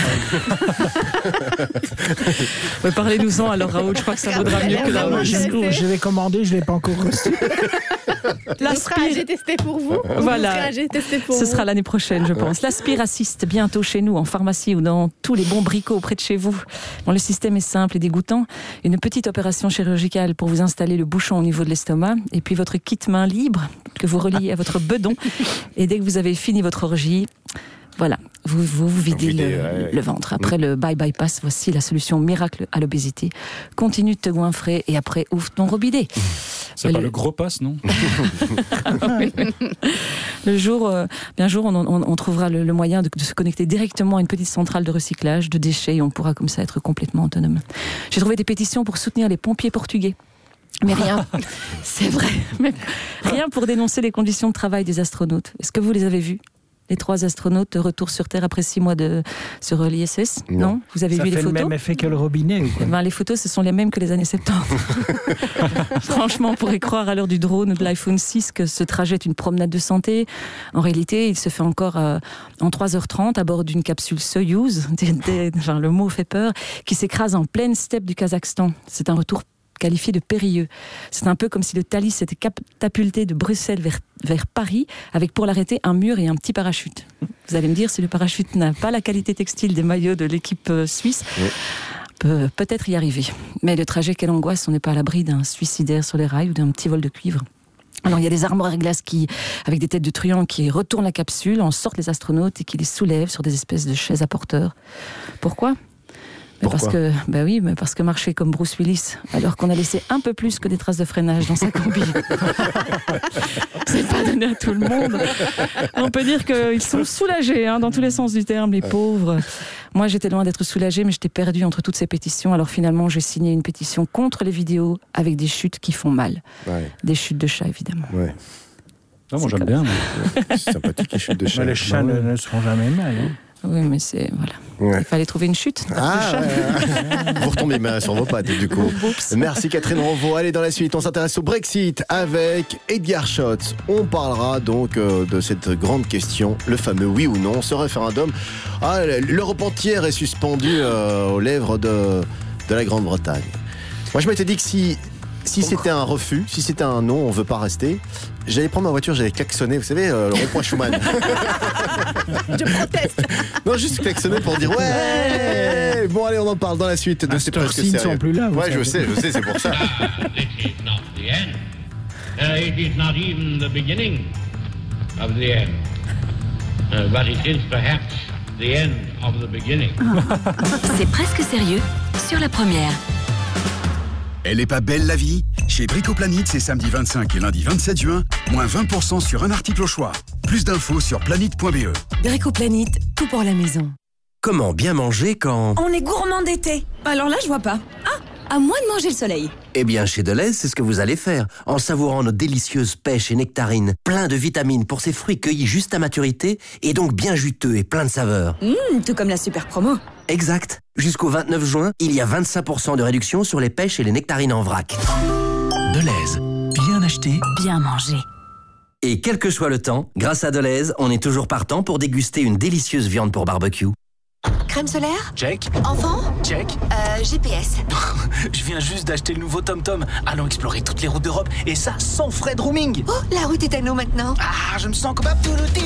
Ouais, parlez-nous-en alors, Raoul, je crois que ça vaudra mieux que la je, je vais commander, je ne l'ai pas encore reçu. L'aspire, j'ai testé pour vous. Voilà. J'ai testé pour Ce vous. sera l'année prochaine, je pense. L'Aspire assiste bientôt chez nous, en pharmacie ou dans tous les bons bricots près de chez vous. Bon, le système est simple et dégoûtant. Une petite opération chirurgicale pour vous installer le bouchon au niveau de l'estomac, et puis votre kit main libre que vous reliez à votre bedon. Et dès que vous avez fini votre orgie, voilà, vous vous, vous videz Videz, le, ouais. le ventre. Après le bye bye pass, voici la solution miracle à l'obésité. Continue de te goinfrer et après ouvre ton robinet. C'est pas le gros pass, non? Le jour, euh, bien jour, on, on, on trouvera le, le moyen de, de se connecter directement à une petite centrale de recyclage de déchets et on pourra comme ça être complètement autonome. J'ai trouvé des pétitions pour soutenir les pompiers portugais. Mais rien, c'est vrai, mais rien pour dénoncer les conditions de travail des astronautes. Est-ce que vous les avez vus? Les trois astronautes de retour sur Terre après six mois de, sur l'I S S? Non. non Vous avez ça vu les photos? Ça fait le même effet que le robinet ou quoi? Ben, les photos, ce sont les mêmes que les années soixante-dix. Franchement, on pourrait croire à l'heure du drone ou de l'iPhone six que ce trajet est une promenade de santé. En réalité, il se fait encore euh, en trois heures trente à bord d'une capsule Soyouz, des, des, enfin, le mot fait peur, qui s'écrase en pleine steppe du Kazakhstan. C'est un retour qualifié de périlleux. C'est un peu comme si le Thalys s'était catapulté de Bruxelles vers, vers Paris, avec pour l'arrêter un mur et un petit parachute. Vous allez me dire, si le parachute n'a pas la qualité textile des maillots de l'équipe suisse, oui. peut peut-être y arriver. Mais le trajet, quelle angoisse, on n'est pas à l'abri d'un suicidaire sur les rails ou d'un petit vol de cuivre. Alors il y a des armoires à glace qui, avec des têtes de truands qui retournent la capsule, en sortent les astronautes et qui les soulèvent sur des espèces de chaises à porteurs. Pourquoi ? Mais parce que, bah oui, mais parce que marcher comme Bruce Willis, alors qu'on a laissé un peu plus que des traces de freinage dans sa combi. C'est pas donné à tout le monde. On peut dire qu'ils sont soulagés, hein, dans tous les sens du terme, les pauvres. Moi, j'étais loin d'être soulagée, mais j'étais perdue entre toutes ces pétitions. Alors finalement, j'ai signé une pétition contre les vidéos avec des chutes qui font mal. Ouais. Des chutes de chats, évidemment. Ouais. Non, moi, j'aime bien. C'est sympathique, les chutes de chats. Mais les chats ne, ne seront jamais mal. Hein. Oui, mais c'est... Voilà. Ouais. Il fallait trouver une chute. Ah, ouais, ouais. Vous retombez bien sur vos pattes, du coup. Merci Catherine Renvaux. Allez, dans la suite, on s'intéresse au Brexit avec Edgar Scholz. On parlera donc euh, de cette grande question, le fameux oui ou non, ce référendum. Ah, l'Europe entière est suspendue euh, aux lèvres de, de la Grande-Bretagne. Moi, je m'étais dit que si... Si c'était un refus, si c'était un non, on veut pas rester, j'allais prendre ma voiture, j'allais klaxonner, vous savez, euh, le rond-point Schumann. Je proteste. Non, juste klaxonner pour dire ouais. Bon, allez, on en parle dans la suite de ah, C'est presque sérieux. Ils ne sont plus là. Ouais, je sais, je sais, c'est pour ça. This is not the end. Uh, it is not even the beginning of the end. Uh, but it is perhaps the end of the beginning. C'est presque sérieux sur la première. Elle est pas belle la vie? Chez Bricoplanète, c'est samedi vingt-cinq et lundi vingt-sept juin, moins vingt pour cent sur un article au choix. Plus d'infos sur planète point b e. Bricoplanète, tout pour la maison. Comment bien manger quand... On est gourmand d'été. Alors là, je vois pas. Ah, à moins de manger le soleil. Eh bien, chez Deleuze, c'est ce que vous allez faire, en savourant nos délicieuses pêches et nectarines, plein de vitamines pour ces fruits cueillis juste à maturité, et donc bien juteux et plein de saveurs. Mmh, tout comme la super promo. Exact. Jusqu'au vingt-neuf juin, il y a vingt-cinq pour cent de réduction sur les pêches et les nectarines en vrac. Deleuze. Bien acheté, bien mangé. Et quel que soit le temps, grâce à Deleuze, on est toujours partant pour déguster une délicieuse viande pour barbecue. Crème solaire? Check. Enfant? Check. Euh, G P S. Je viens juste d'acheter le nouveau TomTom. Allons explorer toutes les routes d'Europe et ça sans frais de roaming. Oh, la route est à nous maintenant. Ah, je me sens comme un...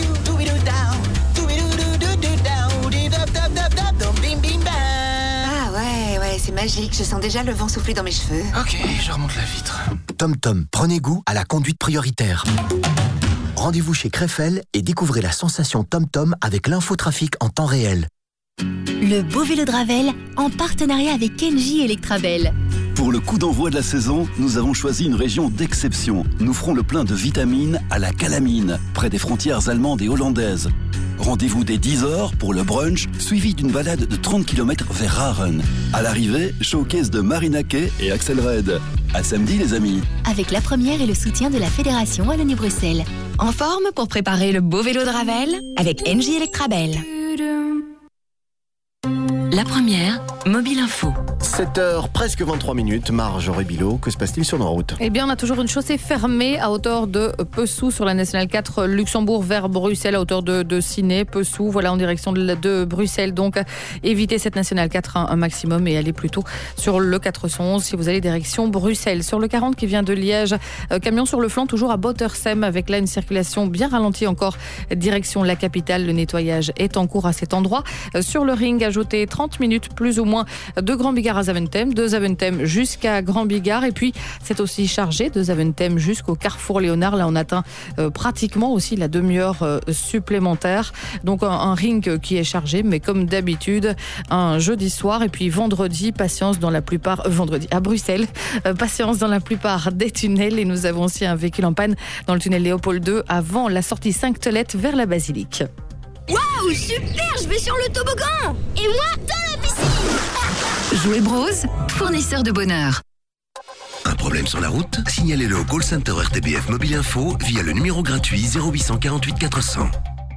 Ah ouais, ouais, c'est magique. Je sens déjà le vent souffler dans mes cheveux. Ok, je remonte la vitre. TomTom, prenez goût à la conduite prioritaire. Rendez-vous chez Krefel et découvrez la sensation TomTom avec l'infotrafic en temps réel. Le beau vélo de Ravel en partenariat avec Engie Electrabel. Pour le coup d'envoi de la saison, nous avons choisi une région d'exception. Nous ferons le plein de vitamines à la calamine, près des frontières allemandes et hollandaises. Rendez-vous dès dix heures pour le brunch, suivi d'une balade de trente kilomètres vers Raren. À l'arrivée, showcase de Marina Kaye et Axel Red. À samedi les amis. Avec la première et le soutien de la Fédération Wallonie-Bruxelles. En forme pour préparer le beau vélo de Ravel avec Engie Electrabel. La première, Mobile Info. sept heures, presque vingt-trois minutes. Marjorie Bilot, que se passe-t-il sur nos routes? Eh bien, on a toujours une chaussée fermée à hauteur de Pessou sur la nationale quatre, Luxembourg vers Bruxelles à hauteur de, de Ciney, Pessou, voilà en direction de, de Bruxelles. Donc, évitez cette nationale quatre un, un maximum et allez plutôt sur le quatre cent onze si vous allez direction Bruxelles. Sur le quarante qui vient de Liège, euh, camion sur le flanc, toujours à Bottersem, avec là une circulation bien ralentie encore direction la capitale. Le nettoyage est en cours à cet endroit. Euh, sur le ring, ajoutez trente minutes plus ou moins de Grand Bigard à Zaventem, de Zaventem jusqu'à Grand Bigard, et puis c'est aussi chargé de Zaventem jusqu'au Carrefour Léonard. Là on atteint euh, pratiquement aussi la demi-heure euh, supplémentaire, donc un, un ring qui est chargé, mais comme d'habitude un jeudi soir. Et puis vendredi, patience dans la plupart euh, vendredi à Bruxelles, euh, patience dans la plupart des tunnels, et nous avons aussi un véhicule en panne dans le tunnel Léopold deux avant la sortie Sainte-Tolette vers la basilique. Waouh, super, je vais sur le toboggan. Et moi, dans la piscine. Jouet Bros, fournisseur de bonheur. Un problème sur la route? Signalez-le au call center R T B F Mobile Info via le numéro gratuit zéro huit cent quarante-huit quatre cents.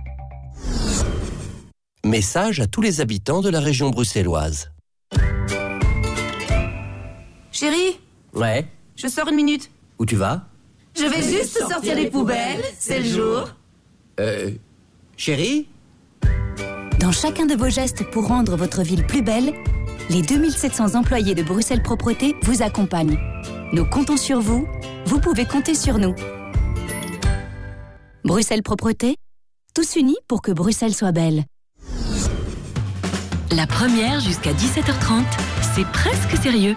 Message à tous les habitants de la région bruxelloise. Chérie, Ouais, je sors une minute. où tu vas? Je vais juste sortir les poubelles, c'est le jour. Euh... Chérie? Dans chacun de vos gestes pour rendre votre ville plus belle, les deux mille sept cents employés de Bruxelles Propreté vous accompagnent. Nous comptons sur vous, vous pouvez compter sur nous. Bruxelles Propreté, tous unis pour que Bruxelles soit belle. La première jusqu'à dix-sept heures trente, c'est presque sérieux.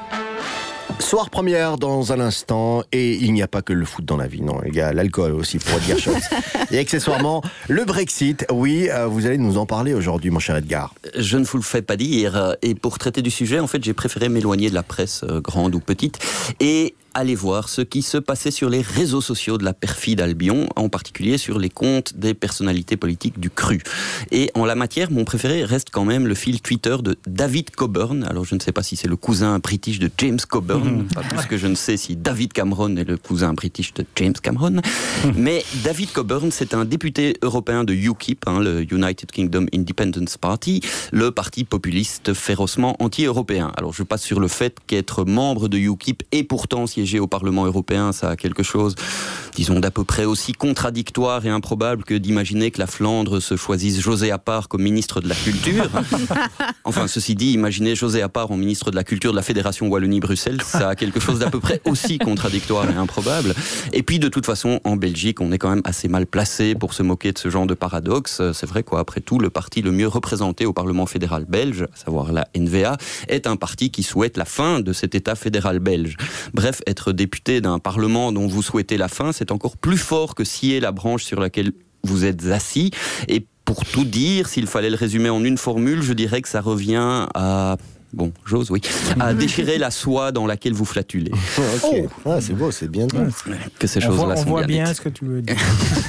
Soir première dans un instant, et il n'y a pas que le foot dans la vie, non, il y a l'alcool aussi pour dire chose. Et accessoirement, le Brexit, oui, euh, vous allez nous en parler aujourd'hui, mon cher Edgar. Je ne vous le fais pas dire, et pour traiter du sujet, en fait, j'ai préféré m'éloigner de la presse, euh, grande ou petite, et aller voir ce qui se passait sur les réseaux sociaux de la perfide Albion, en particulier sur les comptes des personnalités politiques du cru. Et en la matière, mon préféré reste quand même le fil Twitter de David Coburn. Alors je ne sais pas si c'est le cousin british de James Coburn, mmh. pas plus que je ne sais si David Cameron est le cousin british de James Cameron. Mmh. Mais David Coburn, c'est un député européen de U K I P, hein, le United Kingdom Independence Party, le parti populiste férocement anti-européen. Alors je passe sur le fait qu'être membre de U K I P et pourtant siéger au Parlement européen, ça a quelque chose, disons, d'à peu près aussi contradictoire et improbable que d'imaginer que la Flandre se choisisse José Appart comme ministre de la Culture. Enfin, ceci dit, imaginer José Appart en ministre de la Culture de la Fédération Wallonie-Bruxelles, ça a quelque chose d'à peu près aussi contradictoire et improbable. Et puis, de toute façon, en Belgique, on est quand même assez mal placé pour se moquer de ce genre de paradoxe. C'est vrai, quoi, après tout, le parti le mieux représenté au Parlement fédéral belge, à savoir la N V A, est un parti qui souhaite la fin de cet État fédéral belge. Bref, être député d'un Parlement dont vous souhaitez la fin, c'est encore plus fort que scier la branche sur laquelle vous êtes assis. Et pour tout dire, s'il fallait le résumer en une formule, je dirais que ça revient à... Bon, j'ose, oui. À déchirer la soie dans laquelle vous flatulez. Ok, ah, c'est beau, c'est bien. Que ces choses-là sont On voit bien dites. ce que tu veux dire.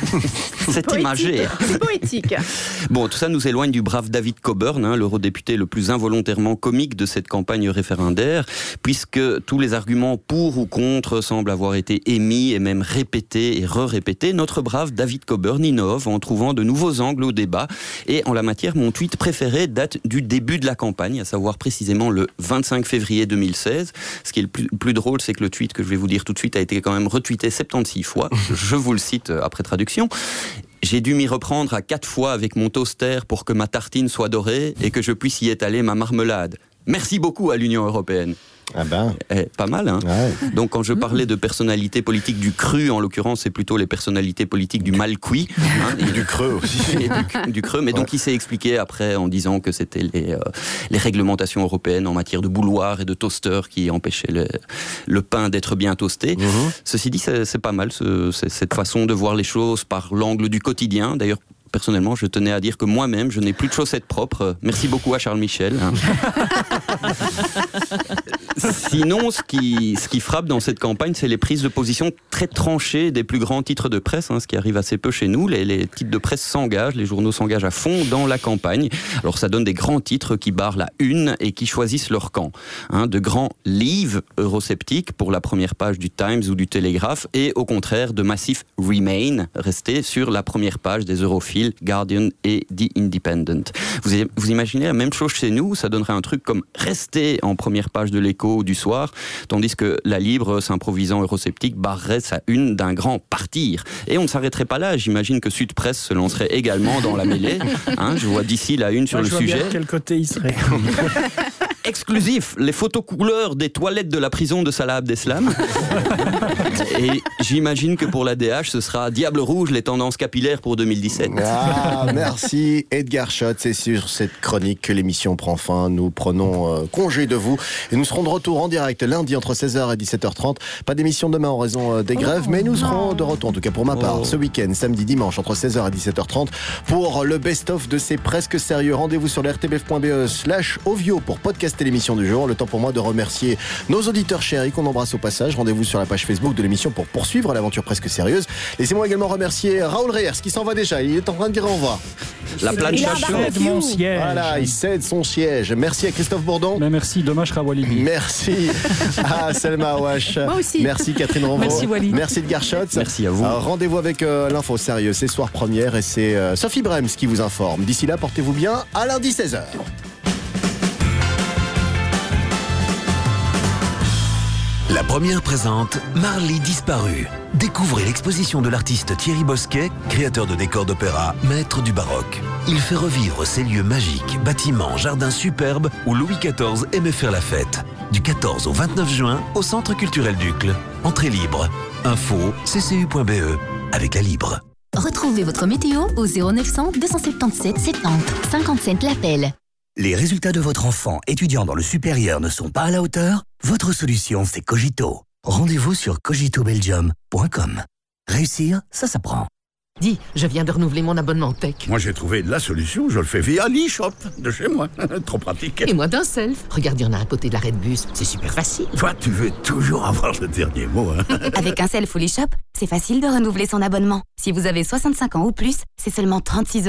C'est imagé. C'est poétique. Bon, tout ça nous éloigne du brave David Coburn, hein, l'eurodéputé le plus involontairement comique de cette campagne référendaire, puisque tous les arguments pour ou contre semblent avoir été émis et même répétés et re-répétés. Notre brave David Coburn innove en trouvant de nouveaux angles au débat. Et en la matière, mon tweet préféré date du début de la campagne, à savoir précisément le vingt-cinq février deux mille seize. Ce qui est le plus, plus drôle, c'est que le tweet que je vais vous dire tout de suite a été quand même retweeté soixante-seize fois. Je vous le cite après traduction. J'ai dû m'y reprendre à quatre fois avec mon toaster pour que ma tartine soit dorée et que je puisse y étaler ma marmelade. Merci beaucoup à l'Union européenne. Ah ben. Eh, pas mal, hein. Ouais. Donc quand je parlais de personnalités politiques du cru, en l'occurrence, c'est plutôt les personnalités politiques du mal cuit. Hein, et du creux aussi. Et du, du creux, mais ouais. Donc il s'est expliqué après en disant que c'était les, euh, les réglementations européennes en matière de bouloir et de toaster qui empêchaient le, le pain d'être bien toasté. Mm-hmm. Ceci dit, c'est, c'est pas mal, ce, c'est, cette façon de voir les choses par l'angle du quotidien. D'ailleurs, personnellement, je tenais à dire que moi-même, je n'ai plus de chaussettes propres. Merci beaucoup à Charles Michel. Hein. Sinon, ce qui, ce qui frappe dans cette campagne, c'est les prises de position très tranchées des plus grands titres de presse, hein, ce qui arrive assez peu chez nous. Les, les titres de presse s'engagent, les journaux s'engagent à fond dans la campagne. Alors ça donne des grands titres qui barrent la une et qui choisissent leur camp. Hein, de grands leave eurosceptiques pour la première page du Times ou du Telegraph, et au contraire de massifs remain, restés sur la première page des europhiles, Guardian et The Independent. Vous, vous imaginez la même chose chez nous, ça donnerait un truc comme rester en première page de l'Écho ou du Soir, tandis que la Libre, s'improvisant eurosceptique, barrerait sa une d'un grand partir. Et on ne s'arrêterait pas là, j'imagine que Sud Presse se lancerait également dans la mêlée. Hein, je vois d'ici la une sur Moi, le je vois sujet. bien de quel côté il serait. Exclusif, les photos couleurs des toilettes de la prison de Salah Abdeslam. Et j'imagine que pour la D H, ce sera Diable Rouge, les tendances capillaires pour deux mille dix-sept. Ah, merci Edgar Schott. C'est sur cette chronique que l'émission prend fin. Nous prenons euh, congé de vous et nous serons de retour en direct lundi entre seize heures et dix-sept heures trente. Pas d'émission demain en raison euh, des grèves, oh, mais nous serons de retour, en tout cas pour ma part, oh. ce week-end, samedi, dimanche, entre seize heures et dix-sept heures trente pour le best-of de C'est presque sérieux. Rendez-vous sur le r t b f point b e slash ovio pour podcaster l'émission du jour. Le temps pour moi de remercier nos auditeurs chéris qu'on embrasse au passage. Rendez-vous sur la page Facebook de l'émission pour poursuivre l'aventure presque sérieuse. Laissez-moi également remercier Raoul Reyers qui s'en va déjà. Il est en train de dire au revoir. La plancha cède mon siège. Voilà, il cède son siège. Merci à Christophe Bourdon. Mais merci, dommage Rawalid. Merci à Selma Awash. Moi aussi. Merci Catherine Ronvaux. Merci Walid. Merci Edgar Schott. Merci à vous. Euh, rendez-vous avec euh, l'info sérieux, c'est soir première et c'est euh, Sophie Brems qui vous informe. D'ici là, portez-vous bien. À lundi seize heures. La première présente Marley disparue. Découvrez l'exposition de l'artiste Thierry Bosquet, créateur de décors d'opéra, maître du baroque. Il fait revivre ces lieux magiques, bâtiments, jardins superbes où Louis quatorze aimait faire la fête. Du quatorze au vingt-neuf juin au Centre culturel d'Uccle. Entrée libre. Info c c u point b e avec la Libre. Retrouvez votre météo au zéro neuf cent deux cent soixante-dix-sept soixante cinquante-sept l'appel. Les résultats de votre enfant étudiant dans le supérieur ne sont pas à la hauteur? Votre solution, c'est Cogito. Rendez-vous sur cogito belgium point com. Réussir, ça s'apprend. Dis, je viens de renouveler mon abonnement tech. Moi, j'ai trouvé la solution. Je le fais via l'e-shop de chez moi. Trop pratique. Et moi d'un self. Regarde, il y en a à côté de l'arrêt de bus. C'est super facile. Toi, tu veux toujours avoir le dernier mot. Hein. Avec un self ou l'e-shop, c'est facile de renouveler son abonnement. Si vous avez soixante-cinq ans ou plus, c'est seulement trente-six euros.